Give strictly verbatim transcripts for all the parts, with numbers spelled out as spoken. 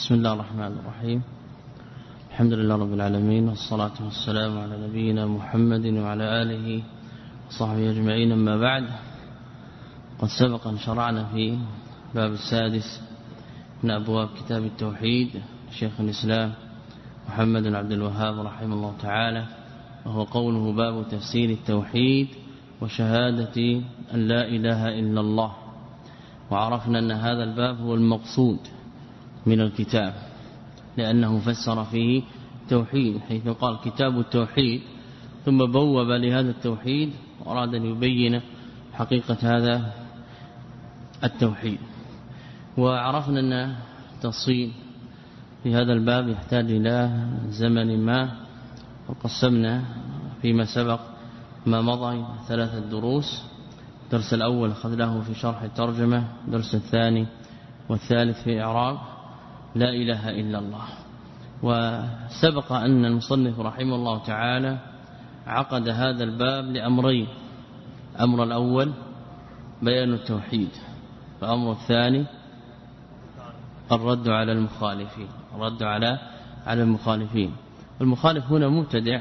بسم الله الرحمن الرحيم. الحمد لله رب العالمين، والصلاة والسلام على نبينا محمد وعلى آله وصحبه أجمعين. أما بعد، قد سبق أن شرعنا في باب السادس من أبواب كتاب التوحيد شيخ الإسلام محمد بن عبد الوهاب رحمه الله تعالى، وهو قوله باب تفسير التوحيد وشهادة أن لا إله إلا الله. وعرفنا أن هذا الباب هو المقصود من الكتاب، لأنه فسر فيه توحيد، حيث قال كتاب التوحيد ثم بوب لهذا التوحيد وأراد أن يبين حقيقة هذا التوحيد. وعرفنا أن التفصيل في هذا الباب يحتاج إلى زمن ما، وقسمنا فيما سبق ما مضى ثلاثة دروس. الدرس الأول أخذناه في شرح الترجمة، الدرس الثاني والثالث في إعراب لا إله إلا الله. وسبق أن المصنف رحمه الله تعالى عقد هذا الباب لأمرين: أمر الأول بيان التوحيد، فأمر الثاني الرد على المخالفين الرد على على المخالفين. والمخالف هنا مبتدع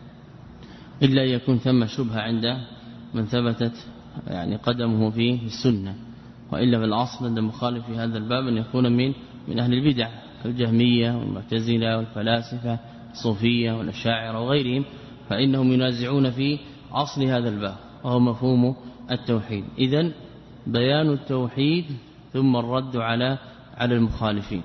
إلا يكون ثم شبهة عند من ثبتت يعني قدمه في السنة، وإلا في الأصل عند المخالف في هذا الباب أن يكون من من أهل البدع كالجهمية والمعتزلة والفلاسفة الصوفية والأشاعرة وغيرهم، فإنهم ينازعون في أصل هذا الباب وهو مفهوم التوحيد. إذن بيان التوحيد ثم الرد على على المخالفين.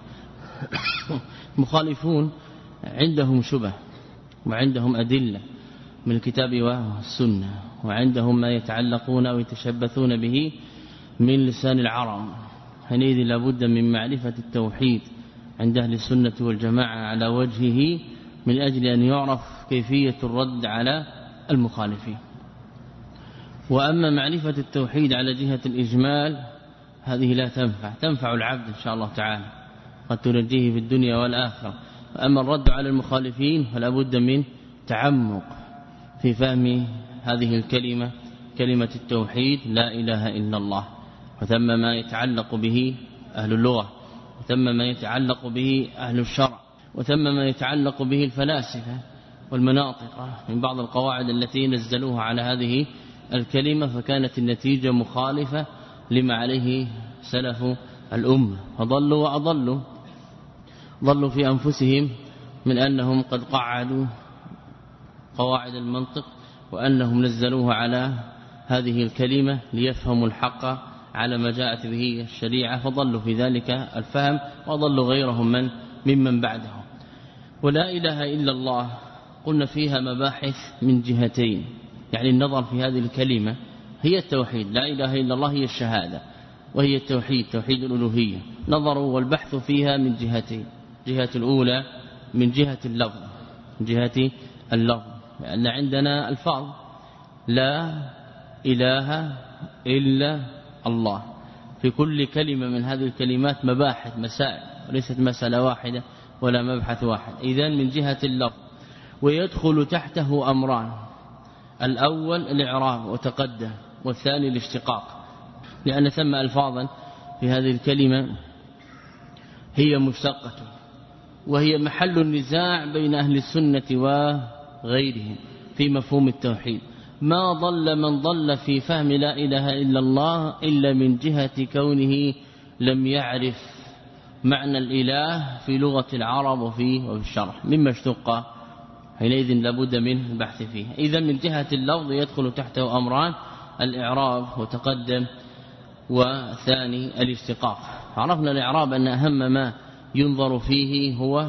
المخالفون عندهم شبه وعندهم أدلة من الكتاب والسنة، وعندهم ما يتعلقون أو يتشبثون به من لسان العرب. حينئذ لابد من معرفة التوحيد عند أهل السنة والجماعة على وجهه، من أجل أن يعرف كيفية الرد على المخالفين. وأما معرفة التوحيد على جهة الإجمال هذه لا تنفع تنفع العبد إن شاء الله تعالى، قد تنجيه في الدنيا والآخرة. وأما الرد على المخالفين فلا بد من تعمق في فهم هذه الكلمة، كلمة التوحيد لا إله إلا الله، وثم ما يتعلق به أهل اللغة، وثم ما يتعلق به أهل الشرع، وثم ما يتعلق به الفلاسفة والمناطق من بعض القواعد التي نزلوها على هذه الكلمة، فكانت النتيجة مخالفة لما عليه سلف الأمة، فضلوا وأضلوا. ضلوا في أنفسهم من أنهم قد قعدوا قواعد المنطق، وأنهم نزلوها على هذه الكلمة ليفهموا الحق على ما جاءت به الشريعة، فضلوا في ذلك الفهم، وضلوا غيرهم من ممن بعدهم. ولا إله إلا الله قلنا فيها مباحث من جهتين، يعني النظر في هذه الكلمة هي التوحيد، لا إله إلا الله هي الشهادة، وهي التوحيد توحيد الألوهية. نظروا والبحث فيها من جهتين: جهة الأولى من جهة اللفظ، من جهة اللفظ، لأن عندنا الفاظ لا إله إلا الله، في كل كلمة من هذه الكلمات مباحث مسائل، وليست مسألة واحدة ولا مبحث واحد. إذن من جهة اللفظ، ويدخل تحته أمران: الأول الإعراب وتقدم، والثاني الاشتقاق، لأن ثم ألفاظا في هذه الكلمة هي مشتقة، وهي محل النزاع بين أهل السنة وغيرهم في مفهوم التوحيد. ما ضل من ضل في فهم لا إله إلا الله إلا من جهة كونه لم يعرف معنى الإله في لغة العرب وفي الشرح مما اشتق، حينئذ لابد من البحث فيه. إذا من جهة اللفظ يدخل تحته أمران: الإعراب وتقدم، وثاني الاشتقاق. عرفنا الإعراب أن أهم ما ينظر فيه هو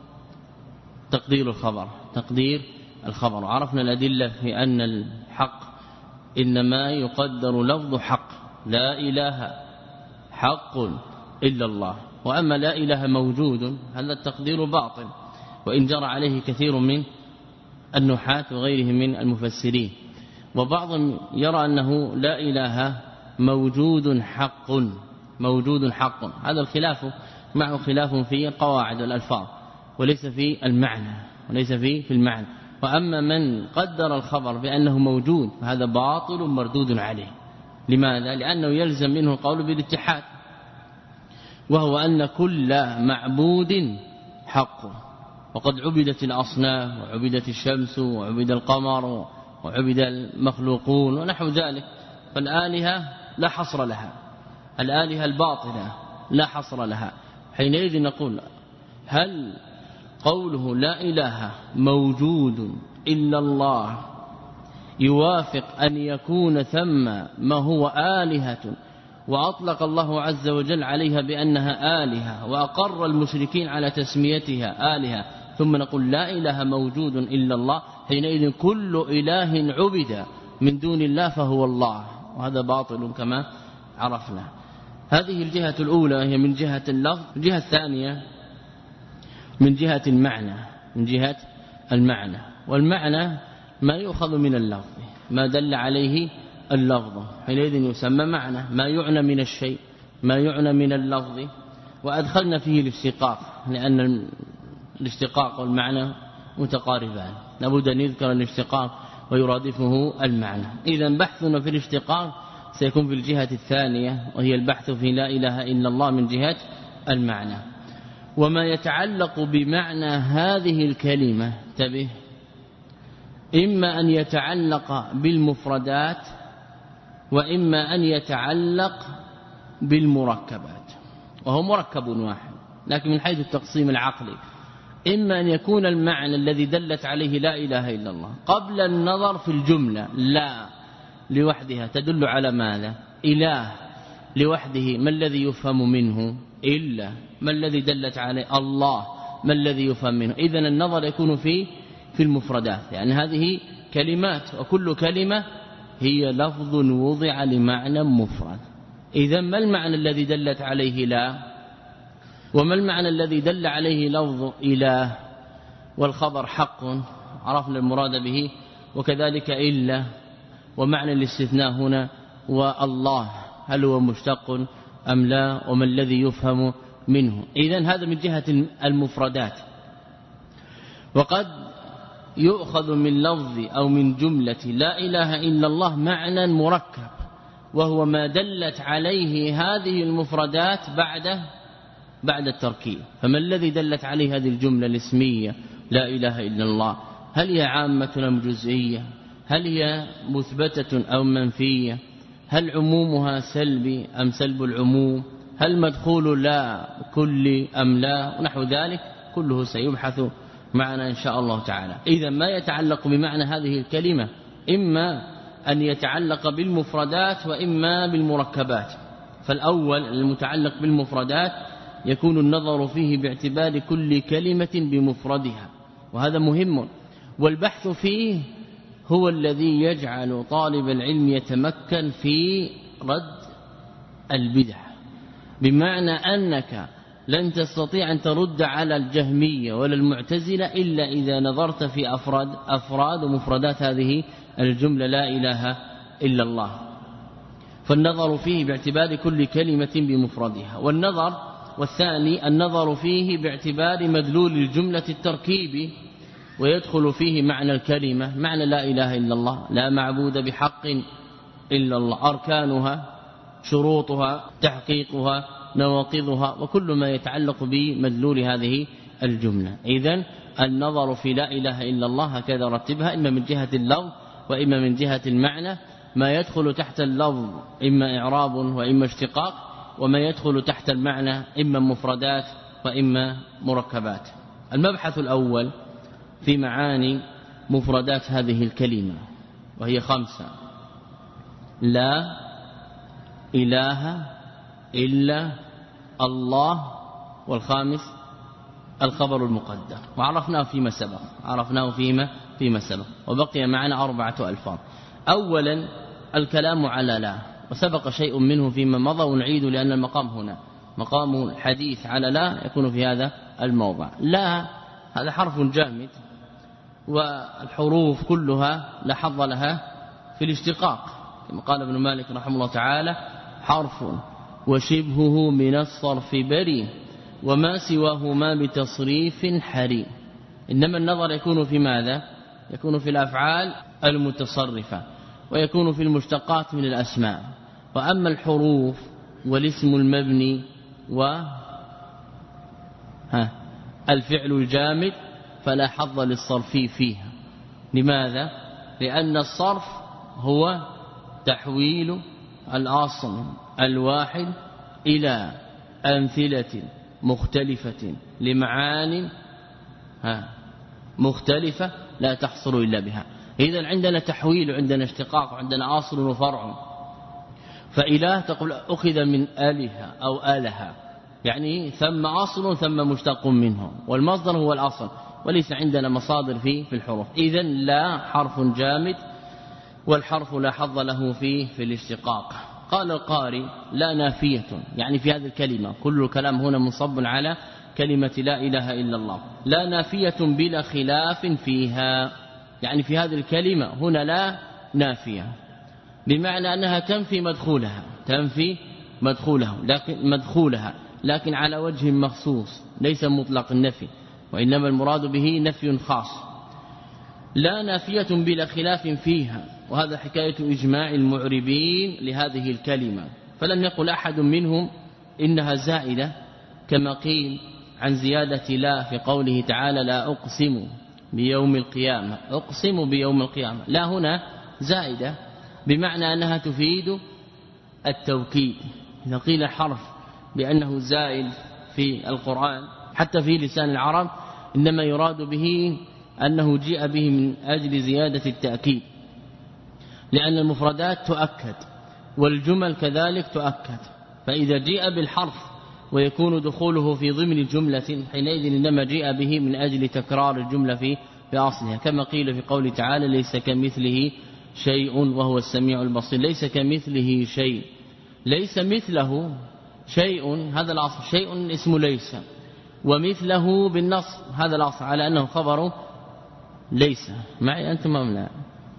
تقدير الخبر تقدير الخبر وعرفنا الأدلة في أن الحق إنما يقدر لفظ حق، لا إله حق إلا الله. وأما لا إله موجود هذا التقدير باطل، وإن جرى عليه كثير من النحاة وغيرهم من المفسرين. وبعضهم يرى أنه لا إله موجود حق موجود حق هذا الخلاف معه خلاف في قواعد الألفاظ، وليس في المعنى وليس في في المعنى. وأما من قدر الخبر بأنه موجود فهذا باطل مردود عليه. لماذا؟ لأنه يلزم منه القول بالاتحاد، وهو أن كل معبود حق، وقد عبدت الأصنام وعبدت الشمس وعبد القمر وعبد المخلوقون ونحو ذلك، فالآلهة لا حصر لها، الآلهة الباطلة لا حصر لها. حينئذ نقول هل قوله لا إله موجود إلا الله يوافق أن يكون ثم ما هو آلهة وأطلق الله عز وجل عليها بأنها آلهة وأقر المشركين على تسميتها آلهة، ثم نقول لا إله موجود إلا الله، حينئذ كل إله عبد من دون الله فهو الله، وهذا باطل كما عرفنا. هذه الجهة الأولى هي من جهة اللفظ. الجهة الثانية من جهة المعنى، من جهة المعنى، والمعنى ما يؤخذ من اللفظ، ما دل عليه اللفظ، حينئذ يسمى معنى، ما يعنى من الشيء، ما يعنى من اللفظ. وأدخلنا فيه الاشتقاق، لأن الاشتقاق والمعنى متقاربان، لابد أن يذكر الاشتقاق ويرادفه المعنى. إذن بحثنا في الاشتقاق سيكون في الجهة الثانية، وهي البحث في لا إله إلا الله من جهة المعنى. وما يتعلق بمعنى هذه الكلمة انتبه، إما أن يتعلق بالمفردات وإما أن يتعلق بالمركبات، وهو مركب واحد لكن من حيث التقسيم العقلي، إما أن يكون المعنى الذي دلت عليه لا إله إلا الله قبل النظر في الجملة، لا لوحدها تدل على ماذا؟ إله لوحده ما الذي يفهم منه؟ إلا ما الذي دلت عليه؟ الله ما الذي يفهم منه؟ إذن النظر يكون في في المفردات، يعني هذه كلمات وكل كلمة هي لفظ وضع لمعنى مفرد. إذن ما المعنى الذي دلت عليه لا؟ وما المعنى الذي دل عليه لفظ إله؟ والخبر حق عرفنا المراد به، وكذلك إلا، ومعنى الاستثناء هنا والله هل هو مشتق أم لا، وما الذي يفهم منه. إذن هذا من جهة المفردات. وقد يؤخذ من لفظ أو من جملة لا إله إلا الله معنى مركب، وهو ما دلت عليه هذه المفردات بعد بعد التركيب. فما الذي دلت عليه هذه الجملة الاسمية لا إله إلا الله؟ هل هي عامة أم جزئية؟ هل هي مثبتة أو منفية؟ هل عمومها سلبي أم سلب العموم؟ هل مدخول لا كل أم لا؟ ونحو ذلك كله سيبحث معنا إن شاء الله تعالى. إذا ما يتعلق بمعنى هذه الكلمة إما أن يتعلق بالمفردات وإما بالمركبات. فالأول المتعلق بالمفردات يكون النظر فيه باعتبار كل كلمة بمفردها، وهذا مهم، والبحث فيه هو الذي يجعل طالب العلم يتمكن في رد البدع، بمعنى أنك لن تستطيع أن ترد على الجهمية ولا المعتزلة إلا إذا نظرت في أفراد أفراد ومفردات هذه الجملة لا إله إلا الله. فالنظر فيه باعتبار كل كلمة بمفردها. والنظر والثاني النظر فيه باعتبار مدلول الجملة التركيبي، ويدخل فيه معنى الكلمة، معنى لا إله إلا الله، لا معبود بحق إلا الله، أركانها شروطها تحقيقها نواقضها وكل ما يتعلق بمدلول هذه الجملة. إذن النظر في لا إله إلا الله هكذا رتبها، إما من جهة اللفظ وإما من جهة المعنى، ما يدخل تحت اللفظ إما إعراب وإما اشتقاق، وما يدخل تحت المعنى إما مفردات وإما مركبات. المبحث الأول في معاني مفردات هذه الكلمة، وهي خمسة: لا إله إلا الله، والخامس الخبر المقدر، وعرفناه فيما سبق عرفناه فيما فيما سبق وبقي معنا أربعة ألفاظ. أولا الكلام على لا، وسبق شيء منه فيما مضى ونعيد لأن المقام هنا مقام الحديث على لا يكون في هذا الموضع. لا هذا حرف جامد، والحروف كلها لا حظ لها في الاشتقاق، كما قال ابن مالك رحمه الله تعالى: حرف وشبهه من الصرف بري، وما سواهما بتصريف حري. إنما النظر يكون في ماذا؟ يكون في الأفعال المتصرفة، ويكون في المشتقات من الأسماء. وأما الحروف والاسم المبني و ها الفعل الجامد فلا حظ للصرف فيها. لماذا؟ لأن الصرف هو تحويل الأصل الواحد إلى أمثلة مختلفة لمعان مختلفة لا تحصل إلا بها. إذن عندنا تحويل، عندنا اشتقاق، عندنا أصل وفرع. فإله تقول أخذ من آلهة أو آلهة، يعني ثم أصل ثم مشتق منه، والمصدر هو الأصل، وليس عندنا مصادر فيه في الحروف. إذن لا حرف جامد، والحرف لا حظ له فيه في الاشتقاق. قال القاري لا نافية، يعني في هذه الكلمة كل الكلام هنا منصب على كلمة لا إله إلا الله. لا نافية بلا خلاف فيها، يعني في هذه الكلمة هنا لا نافية، بمعنى أنها تنفي مدخولها، تنفي مدخولها لكن مدخولها لكن على وجه مخصوص، ليس مطلق النفي، وإنما المراد به نفي خاص. لا نافية بلا خلاف فيها، وهذا حكاية إجماع المعربين لهذه الكلمة، فلم يقل أحد منهم إنها زائدة كما قيل عن زيادة لا في قوله تعالى لا أقسم بيوم القيامة، أقسم بيوم القيامة. لا هنا زائدة بمعنى أنها تفيد التوكيد. إذا قيل حرف بأنه زائد في القرآن حتى في لسان العرب إنما يراد به أنه جاء به من أجل زيادة التأكيد، لأن المفردات تؤكد والجمل كذلك تؤكد. فإذا جاء بالحرف ويكون دخوله في ضمن جملة حينئذ إنما جاء به من أجل تكرار الجملة في في أصلها، كما قيل في قوله تعالى ليس كمثله شيء وهو السميع البصير. ليس كمثله شيء، ليس مثله شيء، هذا الأصل. شيء اسم ليس، ومثله بالنص هذا الأصل على أنه خبر ليس. معي أنتم أم لا؟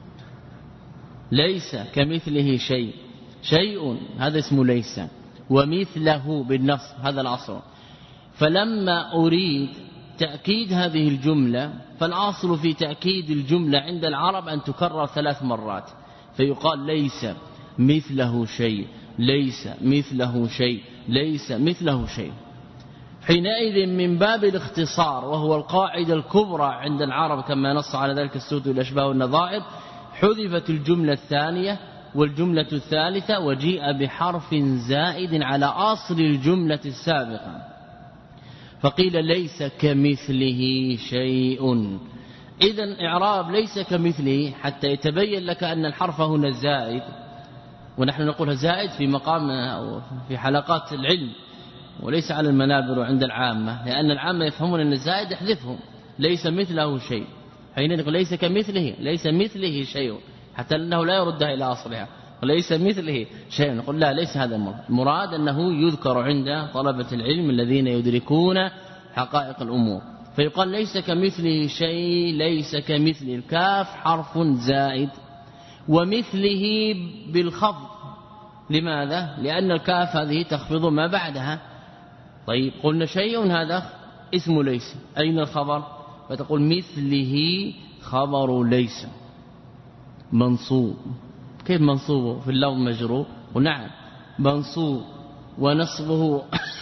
ليس كمثله شيء، شيء هذا اسم ليس، ومثله بالنص هذا الأصل. فلما أريد تأكيد هذه الجملة فالأصل في تأكيد الجملة عند العرب أن تكرر ثلاث مرات، فيقال ليس مثله شيء، ليس مثله شيء، ليس مثله شيء. حينئذ من باب الاختصار، وهو القاعدة الكبرى عند العرب كما نص على ذلك السود والأشباه والنظائر، حذفت الجملة الثانية والجملة الثالثة وجيء بحرف زائد على أصل الجملة السابقة، فقيل ليس كمثله شيء. إذن إعراب ليس كمثله حتى يتبين لك أن الحرف هنا زائد، ونحن نقولها زائد في مقام أو في حلقات العلم وليس على المنابر عند العامة، لأن العامة يفهمون أن الزائد يحذفهم. ليس مثله شيء، حين نقول ليس كمثله، ليس مثله شيء حتى أنه لا يردها إلى أصلها، وليس مثله شيء نقول لا، ليس هذا المراد. المراد أنه يذكر عند طلبة العلم الذين يدركون حقائق الأمور، فيقال ليس كمثله شيء، ليس كمثله. الكاف حرف زائد، ومثله بالخفض. لماذا؟ لأن الكاف هذه تخفض ما بعدها. طيب قلنا شيء هذا اسم ليس، أين الخبر؟ فتقول مثله خبر ليس منصوب. كيف منصوبه؟ في اللفظ مجرور، ونعم منصوب ونصبه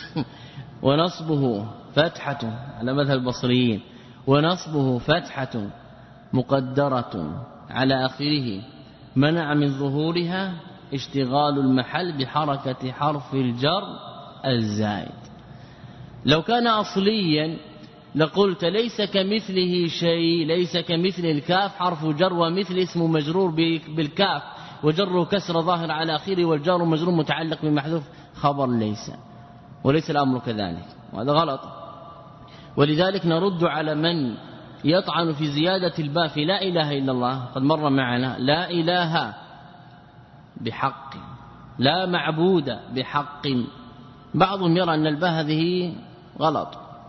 ونصبه فتحة على مذهب البصريين، ونصبه فتحة مقدرة على آخره منع من ظهورها اشتغال المحل بحركة حرف الجر الزائد. لو كان أصليا لقلت ليس كمثله شيء، ليس كمثل. الكاف حرف جر، ومثل اسم مجرور بالكاف وجر كسر ظاهر على آخره، والجار مجرور متعلق بمحذوف خبر ليس، وليس الأمر كذلك، وهذا غلط. ولذلك نرد على من يطعن في زيادة الباء في لا إله إلا الله. قد مر معنا لا إله بحق، لا معبود بحق. بعضهم يرى أن الباء هذه غلط،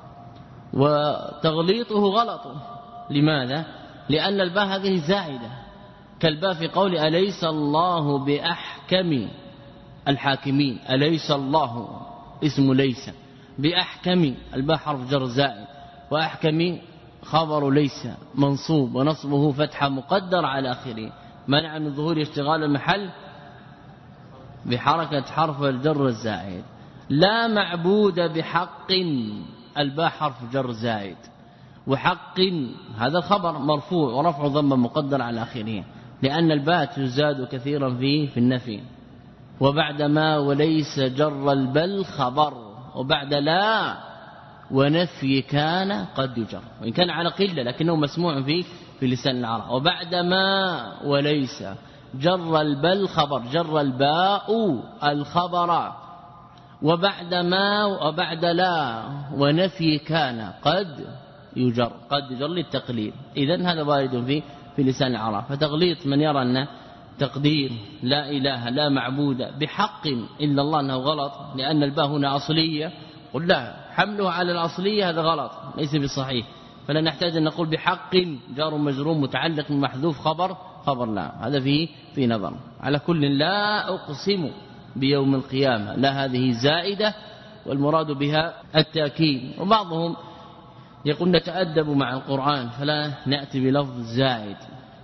وتغليطه غلط. لماذا؟ لأن الباء هذه زائدة، كالباء في قول أليس الله بأحكم الحاكمين. أليس الله اسم ليس، بأحكم الباء حرف جر زائد، وأحكم خبر ليس منصوب ونصبه فتحة مقدر على آخره منع من ظهور اشتغال المحل بحركة حرف الجر الزائد. لا معبود بحق، الباء حرف جر زائد، وحق هذا الخبر مرفوع ورفع ضم مقدر على آخره، لأن الباء تزاد كثيرا فيه في النفي. وبعد ما وليس جر البل خبر، وبعد لا ونفي كان قد يجر، وإن كان على قلة لكنه مسموع فيه في لسان العرب. وبعد ما وليس جر البل خبر، جر الباء الخبر. وبعد ما وبعد لا ونفي كان قد يجر، قد يجر للتقليل. إذن هذا وارد في في لسان العرب. فتغليط من يرى أن تقدير لا إله لا معبود بحق إلا الله أنه غلط، لأن الباء هنا أصلية، قل لا، حمله على الأصلية هذا غلط ليس بصحيح. فلا نحتاج أن نقول بحق جار مجرور متعلق محذوف خبر خبر لا، هذا فيه في نظر. على كل لا أقسم بيوم القيامة، لا هذه زائدة والمراد بها التأكيد. وبعضهم يقول نتأدب مع القرآن فلا نأتي بلفظ زائد،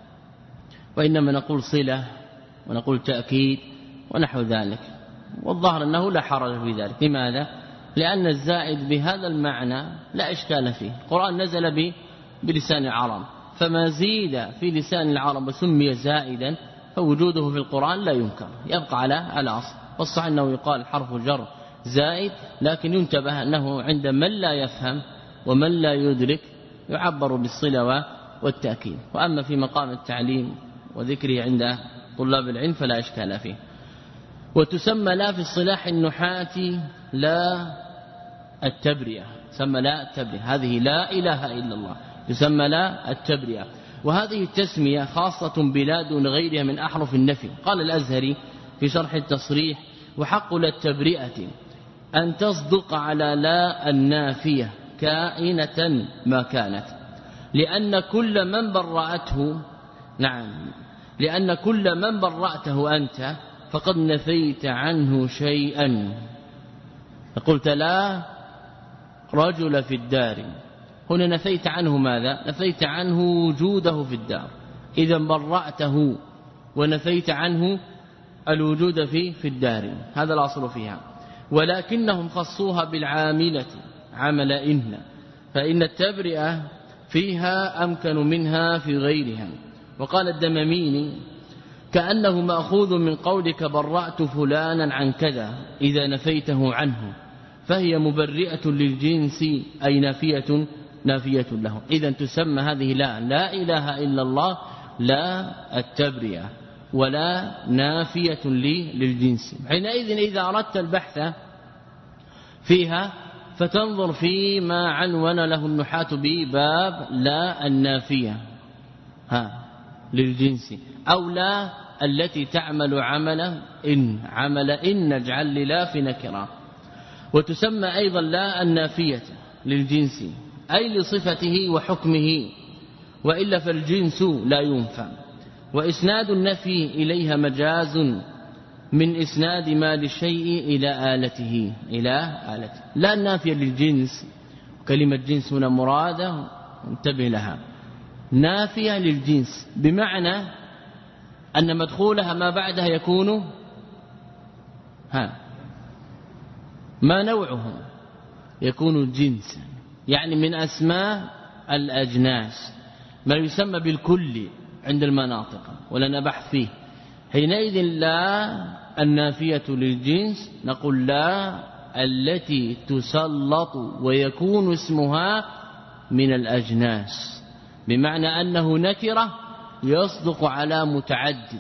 وإنما نقول صلة ونقول تأكيد ونحو ذلك. والظاهر أنه لا حرج في ذلك. لماذا؟ لأن الزائد بهذا المعنى لا إشكال فيه. القرآن نزل به بلسان العرب، فما زيد في لسان العرب وسمي زائدا فوجوده في القرآن لا ينكر، يبقى على الأصل. والصحيح أنه يقال حرف جر زائد، لكن ينتبه أنه عند من لا يفهم ومن لا يدرك يعبر بالصلة والتأكيد. وأما في مقام التعليم وذكره عند طلاب العلم فلا إشكال فيه. وتسمى لا في اصطلاح النحاة لا التبرئة، تسمى لا التبرئة، هذه لا إله إلا الله تسمى لا التبرئة. وهذه التسمية خاصة بلا دون غيرها من أحرف النفي. قال الأزهري في شرح التصريح: وحق لا التبرئة أن تصدق على لا النافية كائنة ما كانت، لأن كل من برأته نعم لأن كل من برأته أنت فقد نفيت عنه شيئا. قلت لا رجل في الدار، هنا نفيت عنه ماذا؟ نفيت عنه وجوده في الدار، إذا برأته ونفيت عنه الوجود في في الدار، هذا الأصل فيها. ولكنهم خصوها بالعاملة عمل إن، فإن التبرئة فيها أمكن منها في غيرها. وقال الدماميني: كأنه مأخوذ من قولك برأت فلانا عن كذا إذا نفيته عنه، فهي مبرئة للجنس أي نافية نافية له. إذا تسمى هذه لا لا إله إلا الله لا التبرئة ولا نافية للجنس. حينئذ إذا أردت البحث فيها فتنظر فيما عنون له النحاة بباب لا النافية ها للجنس، أو لا التي تعمل عمل إن، عمل إن نجعل للا في نكرة. وتسمى أيضا لا النافية للجنس أي لصفته وحكمه، وإلا فالجنس لا ينفع. وإسناد النفي إليها مجاز من إسناد ما للشيء إلى آلته إلى آلته. لا النافية للجنس، كلمة جنس هنا مرادة انتبه لها، نافية للجنس بمعنى أن مدخولها ما بعدها يكون ها ما نوعه يكون جنسا، يعني من أسماء الأجناس ما يسمى بالكل عند المناطق ولنا بحث فيه. حينئذ لا النافية للجنس نقول لا التي تسلط ويكون اسمها من الأجناس، بمعنى أنه نكرة يصدق على متعدد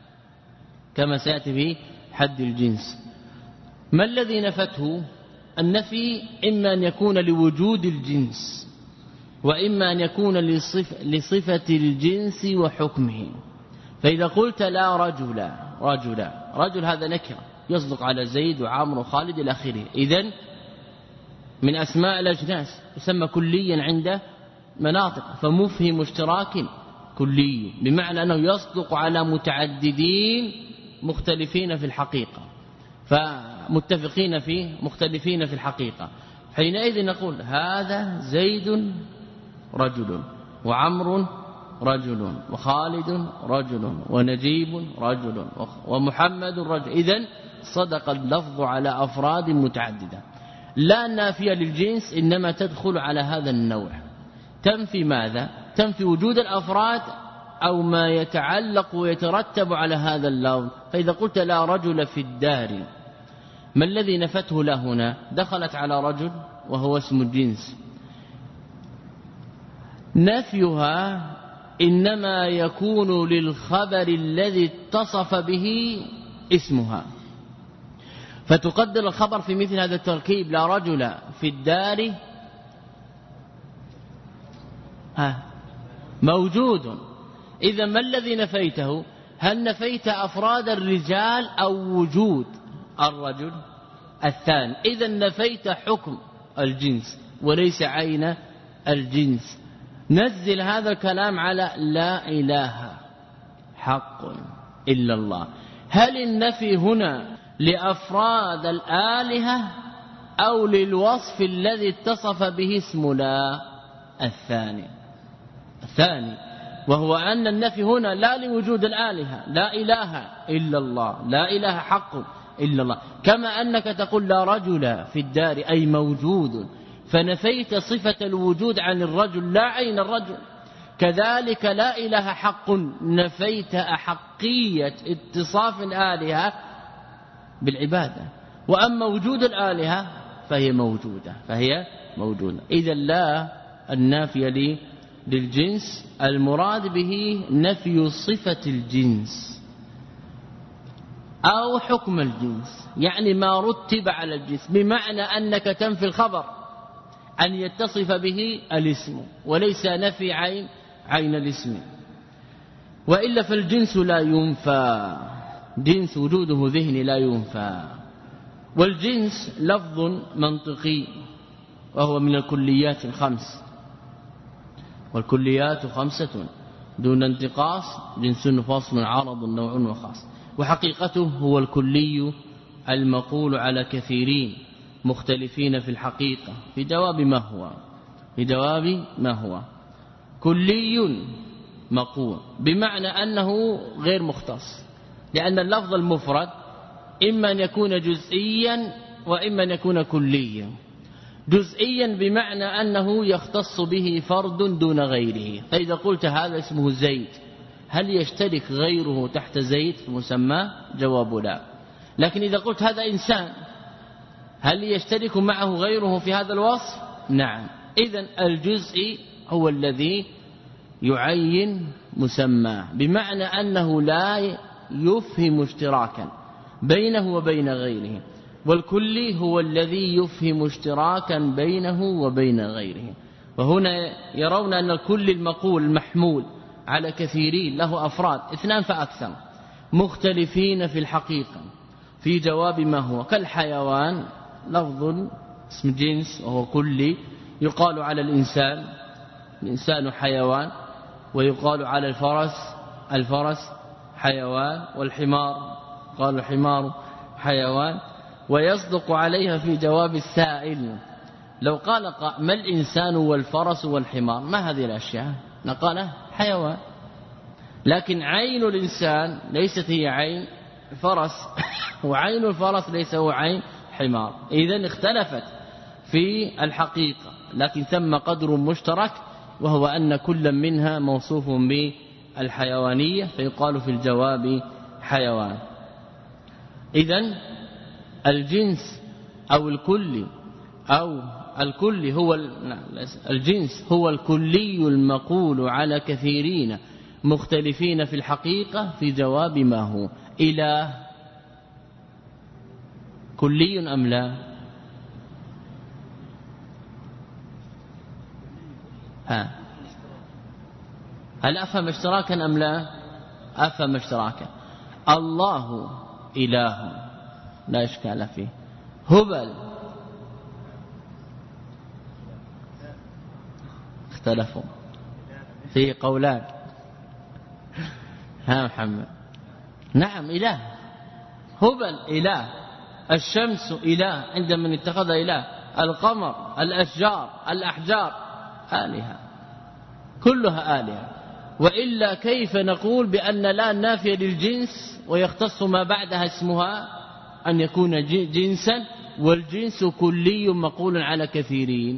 كما سيأتي في حد الجنس. ما الذي نفته؟ النفي إما أن يكون لوجود الجنس، وإما أن يكون لصف لصفة الجنس وحكمه. فإذا قلت لا رجل رجل رجل هذا نكرة يصدق على زيد وعمر وخالد إلى آخره، إذن من أسماء الأجناس يسمى كليا عند مناطق، فمفهم اشتراك كلي بمعنى أنه يصدق على متعددين مختلفين في الحقيقة، فمتفقين فيه مختلفين في الحقيقة. حينئذ نقول هذا زيد رجل وعمر رجل وخالد رجل ونجيب رجل ومحمد رجل. إذن صدق اللفظ على أفراد متعددة. لا نافية للجنس إنما تدخل على هذا النوع. تنفي ماذا؟ تنفي وجود الأفراد أو ما يتعلق ويترتب على هذا اللفظ. فإذا قلت لا رجل في الدار، ما الذي نفته لا هنا؟ دخلت على رجل وهو اسم الجنس. نفيها إنما يكون للخبر الذي اتصف به اسمها، فتقدر الخبر في مثل هذا التركيب لا رجل في الدار ها موجود. إذا ما الذي نفيته؟ هل نفيت أفراد الرجال أو وجود الرجل الثاني؟ إذا نفيت حكم الجنس وليس عين الجنس. نزل هذا الكلام على لا إله حق إلا الله. هل النفي هنا لأفراد الآلهة أو للوصف الذي اتصف به اسم لا؟ الثاني الثاني وهو أن النفي هنا لا لوجود الآلهة، لا إله إلا الله، لا إله حق إلا الله. كما أنك تقول لا رجل في الدار أي موجود، فنفيت صفة الوجود عن الرجل لا عين الرجل. كذلك لا إله حق نفيت أحقية اتصاف الآلهة بالعبادة، وأما وجود الآلهة فهي موجودة فهي موجودة. إذا لا النافية لي للجنس المراد به نفي صفة الجنس أو حكم الجنس، يعني ما رتب على الجنس، بمعنى أنك تنفي الخبر أن يتصف به الاسم وليس نفي عين عين الاسم. وإلا فالجنس لا ينفى، جنس وجوده ذهني لا ينفى. والجنس لفظ منطقي وهو من الكليات الخمس، والكليات خمسة دون انتقاص، جنس فاصل عرض نوع وخاص. وحقيقته هو الكلي المقول على كثيرين مختلفين في الحقيقة في جواب ما هو في جواب ما هو كلي مقول، بمعنى أنه غير مختص، لأن اللفظ المفرد إما أن يكون جزئيا وإما أن يكون كليا. جزئيا بمعنى أنه يختص به فرد دون غيره، فإذا قلت هذا اسمه زيد، هل يشترك غيره تحت زيد في مسمى؟ جواب لا. لكن إذا قلت هذا إنسان، هل يشترك معه غيره في هذا الوصف؟ نعم. إذن الجزء هو الذي يعين مسمى، بمعنى أنه لا يفهم اشتراكا بينه وبين غيره. والكلي هو الذي يفهم اشتراكا بينه وبين غيره. وهنا يرون أن الكل المقول المحمول على كثيرين له أفراد اثنان فأكثر مختلفين في الحقيقة في جواب ما هو، كالحيوان لفظ اسم جنس وهو كلي، يقال على الإنسان الإنسان حيوان، ويقال على الفرس الفرس حيوان، والحمار قال الحمار حيوان. ويصدق عليها في جواب السائل لو قال ما الإنسان والفرس والحمار، ما هذه الأشياء؟ نقال حيوان، لكن عين الإنسان ليست هي عين فرس وعين الفرس ليس هو عين حمار. إذن اختلفت في الحقيقة، لكن ثم قدر مشترك وهو أن كل منها موصوف بالحيوانية، فيقال في الجواب حيوان. إذن الجنس أو الكل أو الكل هو الجنس هو الكلي المقول على كثيرين مختلفين في الحقيقة في جواب ما هو. إله كلي أم لا؟ ها هل أفهم اشتراكا أم لا؟ أفهم اشتراكا. الله إله لا إشكال فيه. هبل اختلفوا فيه قولان. ها محمد؟ نعم إله. هبل إله، الشمس إله عند من اتخذ إله، القمر، الأشجار، الأحجار آلهة، كلها آلهة. وإلا كيف نقول بأن لا نافية للجنس ويختص ما بعدها اسمها أن يكون جنسا والجنس كلي مقول على كثيرين؟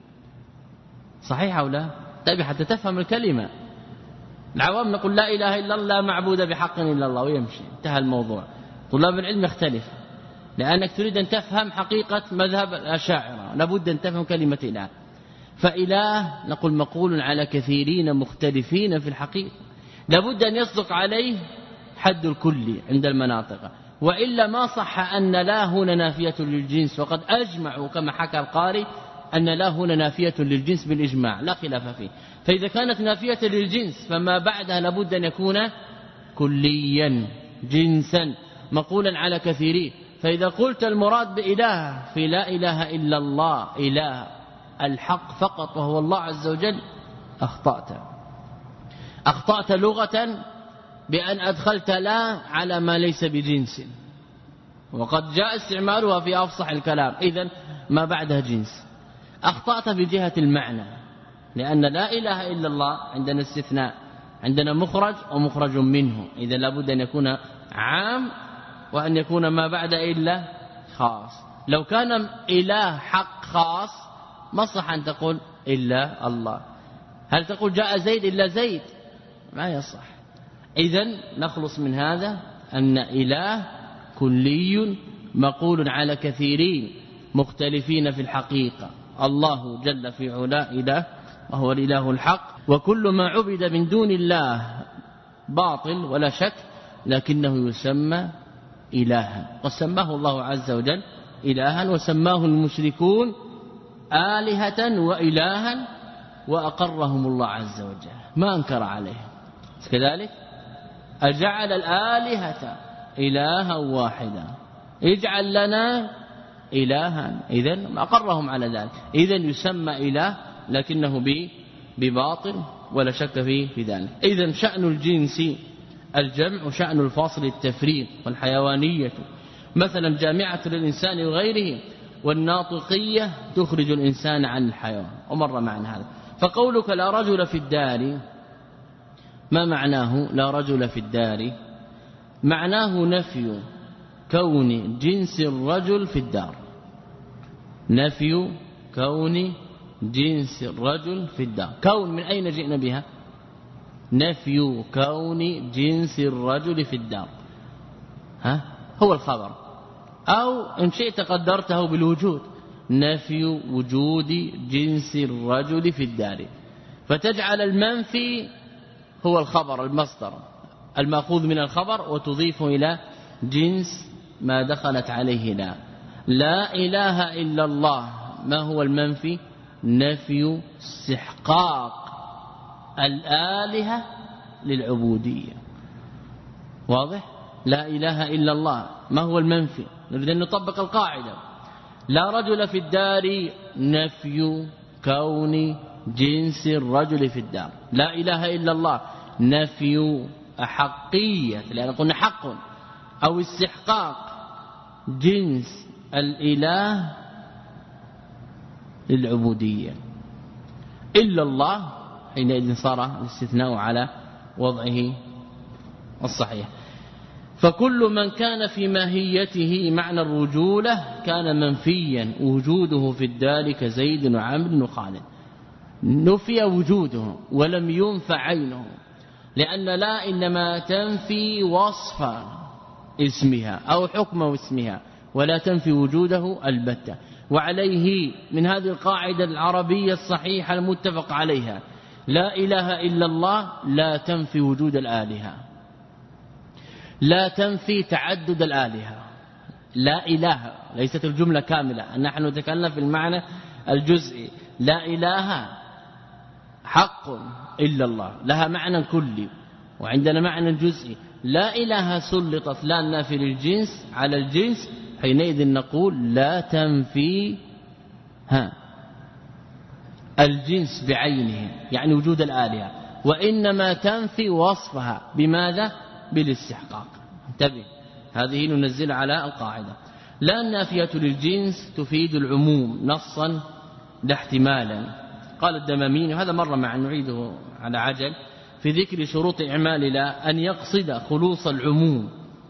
صحيح أو لا؟ طيب حتى تفهم الكلمة. العوام نقول لا إله إلا الله لا معبود بحق إلا الله ويمشي، انتهى الموضوع. طلاب العلم يختلف، لأنك تريد أن تفهم حقيقة مذهب الأشاعرة لابد أن تفهم كلمة إله. فإله نقول مقول على كثيرين مختلفين في الحقيقة، لابد أن يصدق عليه حد الكل عند المناطق، وإلا ما صح أن لا هنا نافية للجنس، وقد أجمعوا كما حكى القارئ أن لا هنا نافية للجنس بالإجماع لا خلاف فيه. فإذا كانت نافية للجنس فما بعدها لابد أن يكون كليا جنسا مقولا على كثيرين. فإذا قلت المراد بإله في لا إله إلا الله إله الحق فقط وهو الله عز وجل أخطأت. أخطأت لغة بأن أدخلت لا على ما ليس بجنس، وقد جاء استعمالها في أفصح الكلام، إذن ما بعدها جنس. أخطأت بجهة المعنى، لأن لا إله إلا الله عندنا استثناء، عندنا مخرج ومخرج منه، إذا لابد أن يكون عام وأن يكون ما بعد إلا خاص. لو كان إله حق خاص ما صح أن تقول إلا الله. هل تقول جاء زيد إلا زيد؟ ما يصح. إذن نخلص من هذا أن إله كلي مقول على كثيرين مختلفين في الحقيقة. الله جل في علا إله وهو الإله الحق، وكل ما عبد من دون الله باطل ولا شك، لكنه يسمى إلها، وسماه الله عز وجل إلها، وسماه المشركون آلهة وإلها، وأقرهم الله عز وجل ما أنكر عليهم كذلك. أجعل الآلهة إلها واحدا اجعل لنا إلها، إذن أقرهم على ذلك. إذن يسمى إله لكنه بباطل ولا شك فيه في ذلك. إذن شأن الجنس الجمع وشأن الفاصل التفريق، والحيوانية مثلا جامعة للإنسان وغيره، والناطقية تخرج الإنسان عن الحيوان، ومر معنا هذا. فقولك لا رجل في الدار، ما معناه لا رجل في الدار؟ معناه نفي كون جنس الرجل في الدار، نفي كون جنس الرجل في الدار. كون من أين جئنا بها؟ نفي كون جنس الرجل في الدار، ها هو الخبر، أو إن شئت قدرته بالوجود، نفي وجود جنس الرجل في الدار، فتجعل المنفي هو الخبر المصدر المأخوذ من الخبر، وتضيف إلى جنس ما دخلت عليه لا. لا إله إلا الله ما هو المنفي؟ نفي استحقاق الآلهة للعبودية. واضح؟ لا إله إلا الله ما هو المنفي؟ نريد أن نطبق القاعدة. لا رجل في الدار نفي كون جنس الرجل في الدار. لا إله إلا الله نفي أحقية، لأن قلنا حق أو استحقاق جنس الإله للعبودية. إلا الله حينئذ صار الاستثناء على وضعه الصحيح. فكل من كان في ماهيته معنى الرجولة كان منفيا وجوده في الدار كزيد وعمرو وخالد. نفي وجوده ولم ينفى عينه، لأن لا إنما تنفي وصف اسمها أو حكم اسمها، ولا تنفي وجوده البتة. وعليه من هذه القاعدة العربية الصحيحة المتفق عليها، لا إله إلا الله لا تنفي وجود الآلهة، لا تنفي تعدد الآلهة. لا إله ليست الجملة كاملة، نحن نتكلم في المعنى الجزئي. لا إله حق إلا الله لها معنى كلي، وعندنا معنى جزئي. لا إله سلطت لا النافي للجنس على الجنس، حينئذ نقول لا تنفي ها الجنس بعينه يعني وجود الآلهة، وإنما تنفي وصفها بماذا؟ بالاستحقاق. انتبه، هذه ننزل على القاعدة. لا النافية للجنس تفيد العموم نصا لا احتمالا. قال الدمامين، وهذا مر مع نعيده على عجل، في ذكر شروط إعمال لا أن يقصد خلوص العموم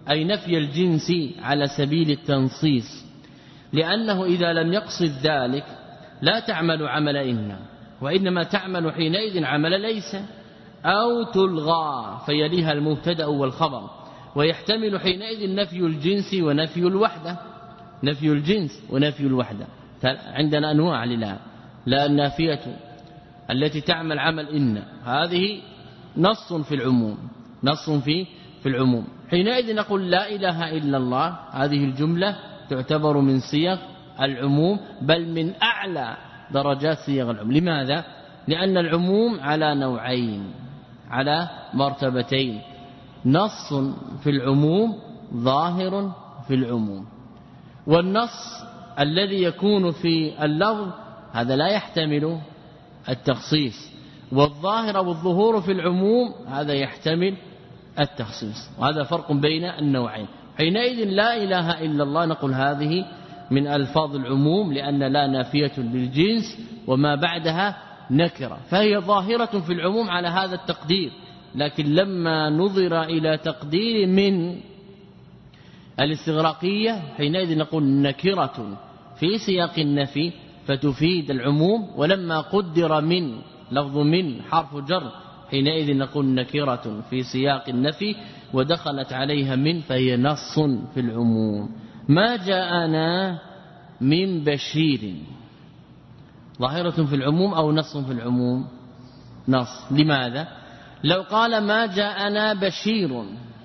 أي نفي الجنس على سبيل التنصيص، لأنه إذا لم يقصد ذلك لا تعمل عمل إن، وإنما تعمل حينئذ عمل ليس أو تلغى فيليها المبتدأ والخبر، ويحتمل حينئذ نفي الجنس ونفي الوحدة، نفي الجنس ونفي الوحدة. عندنا أنواع لله، لا النافية التي تعمل عمل إن هذه نص في العموم، نص في في العموم، حينئذ نقول لا إله إلا الله، هذه الجملة تعتبر من صيغ العموم، بل من أعلى درجات صيغ العموم. لماذا؟ لأن العموم على نوعين، على مرتبتين، نص في العموم ظاهر في العموم، والنص الذي يكون في اللفظ هذا لا يحتمل التخصيص، والظاهر والظهور في العموم هذا يحتمل التخصيص، وهذا فرق بين النوعين. حينئذ لا إله إلا الله نقول هذه من ألفاظ العموم، لأن لا نافية للجنس وما بعدها نكرة، فهي ظاهرة في العموم على هذا التقدير. لكن لما نظر إلى تقدير من الاستغراقية حينئذ نقول نكرة في سياق النفي فتفيد العموم، ولما قدر من لفظ من حرف جر حينئذ نقول نكرة في سياق النفي ودخلت عليها من فهي نص في العموم. ما جاءنا من بشير ظاهرة في العموم أو نص في العموم؟ نص. لماذا؟ لو قال ما جاءنا بشير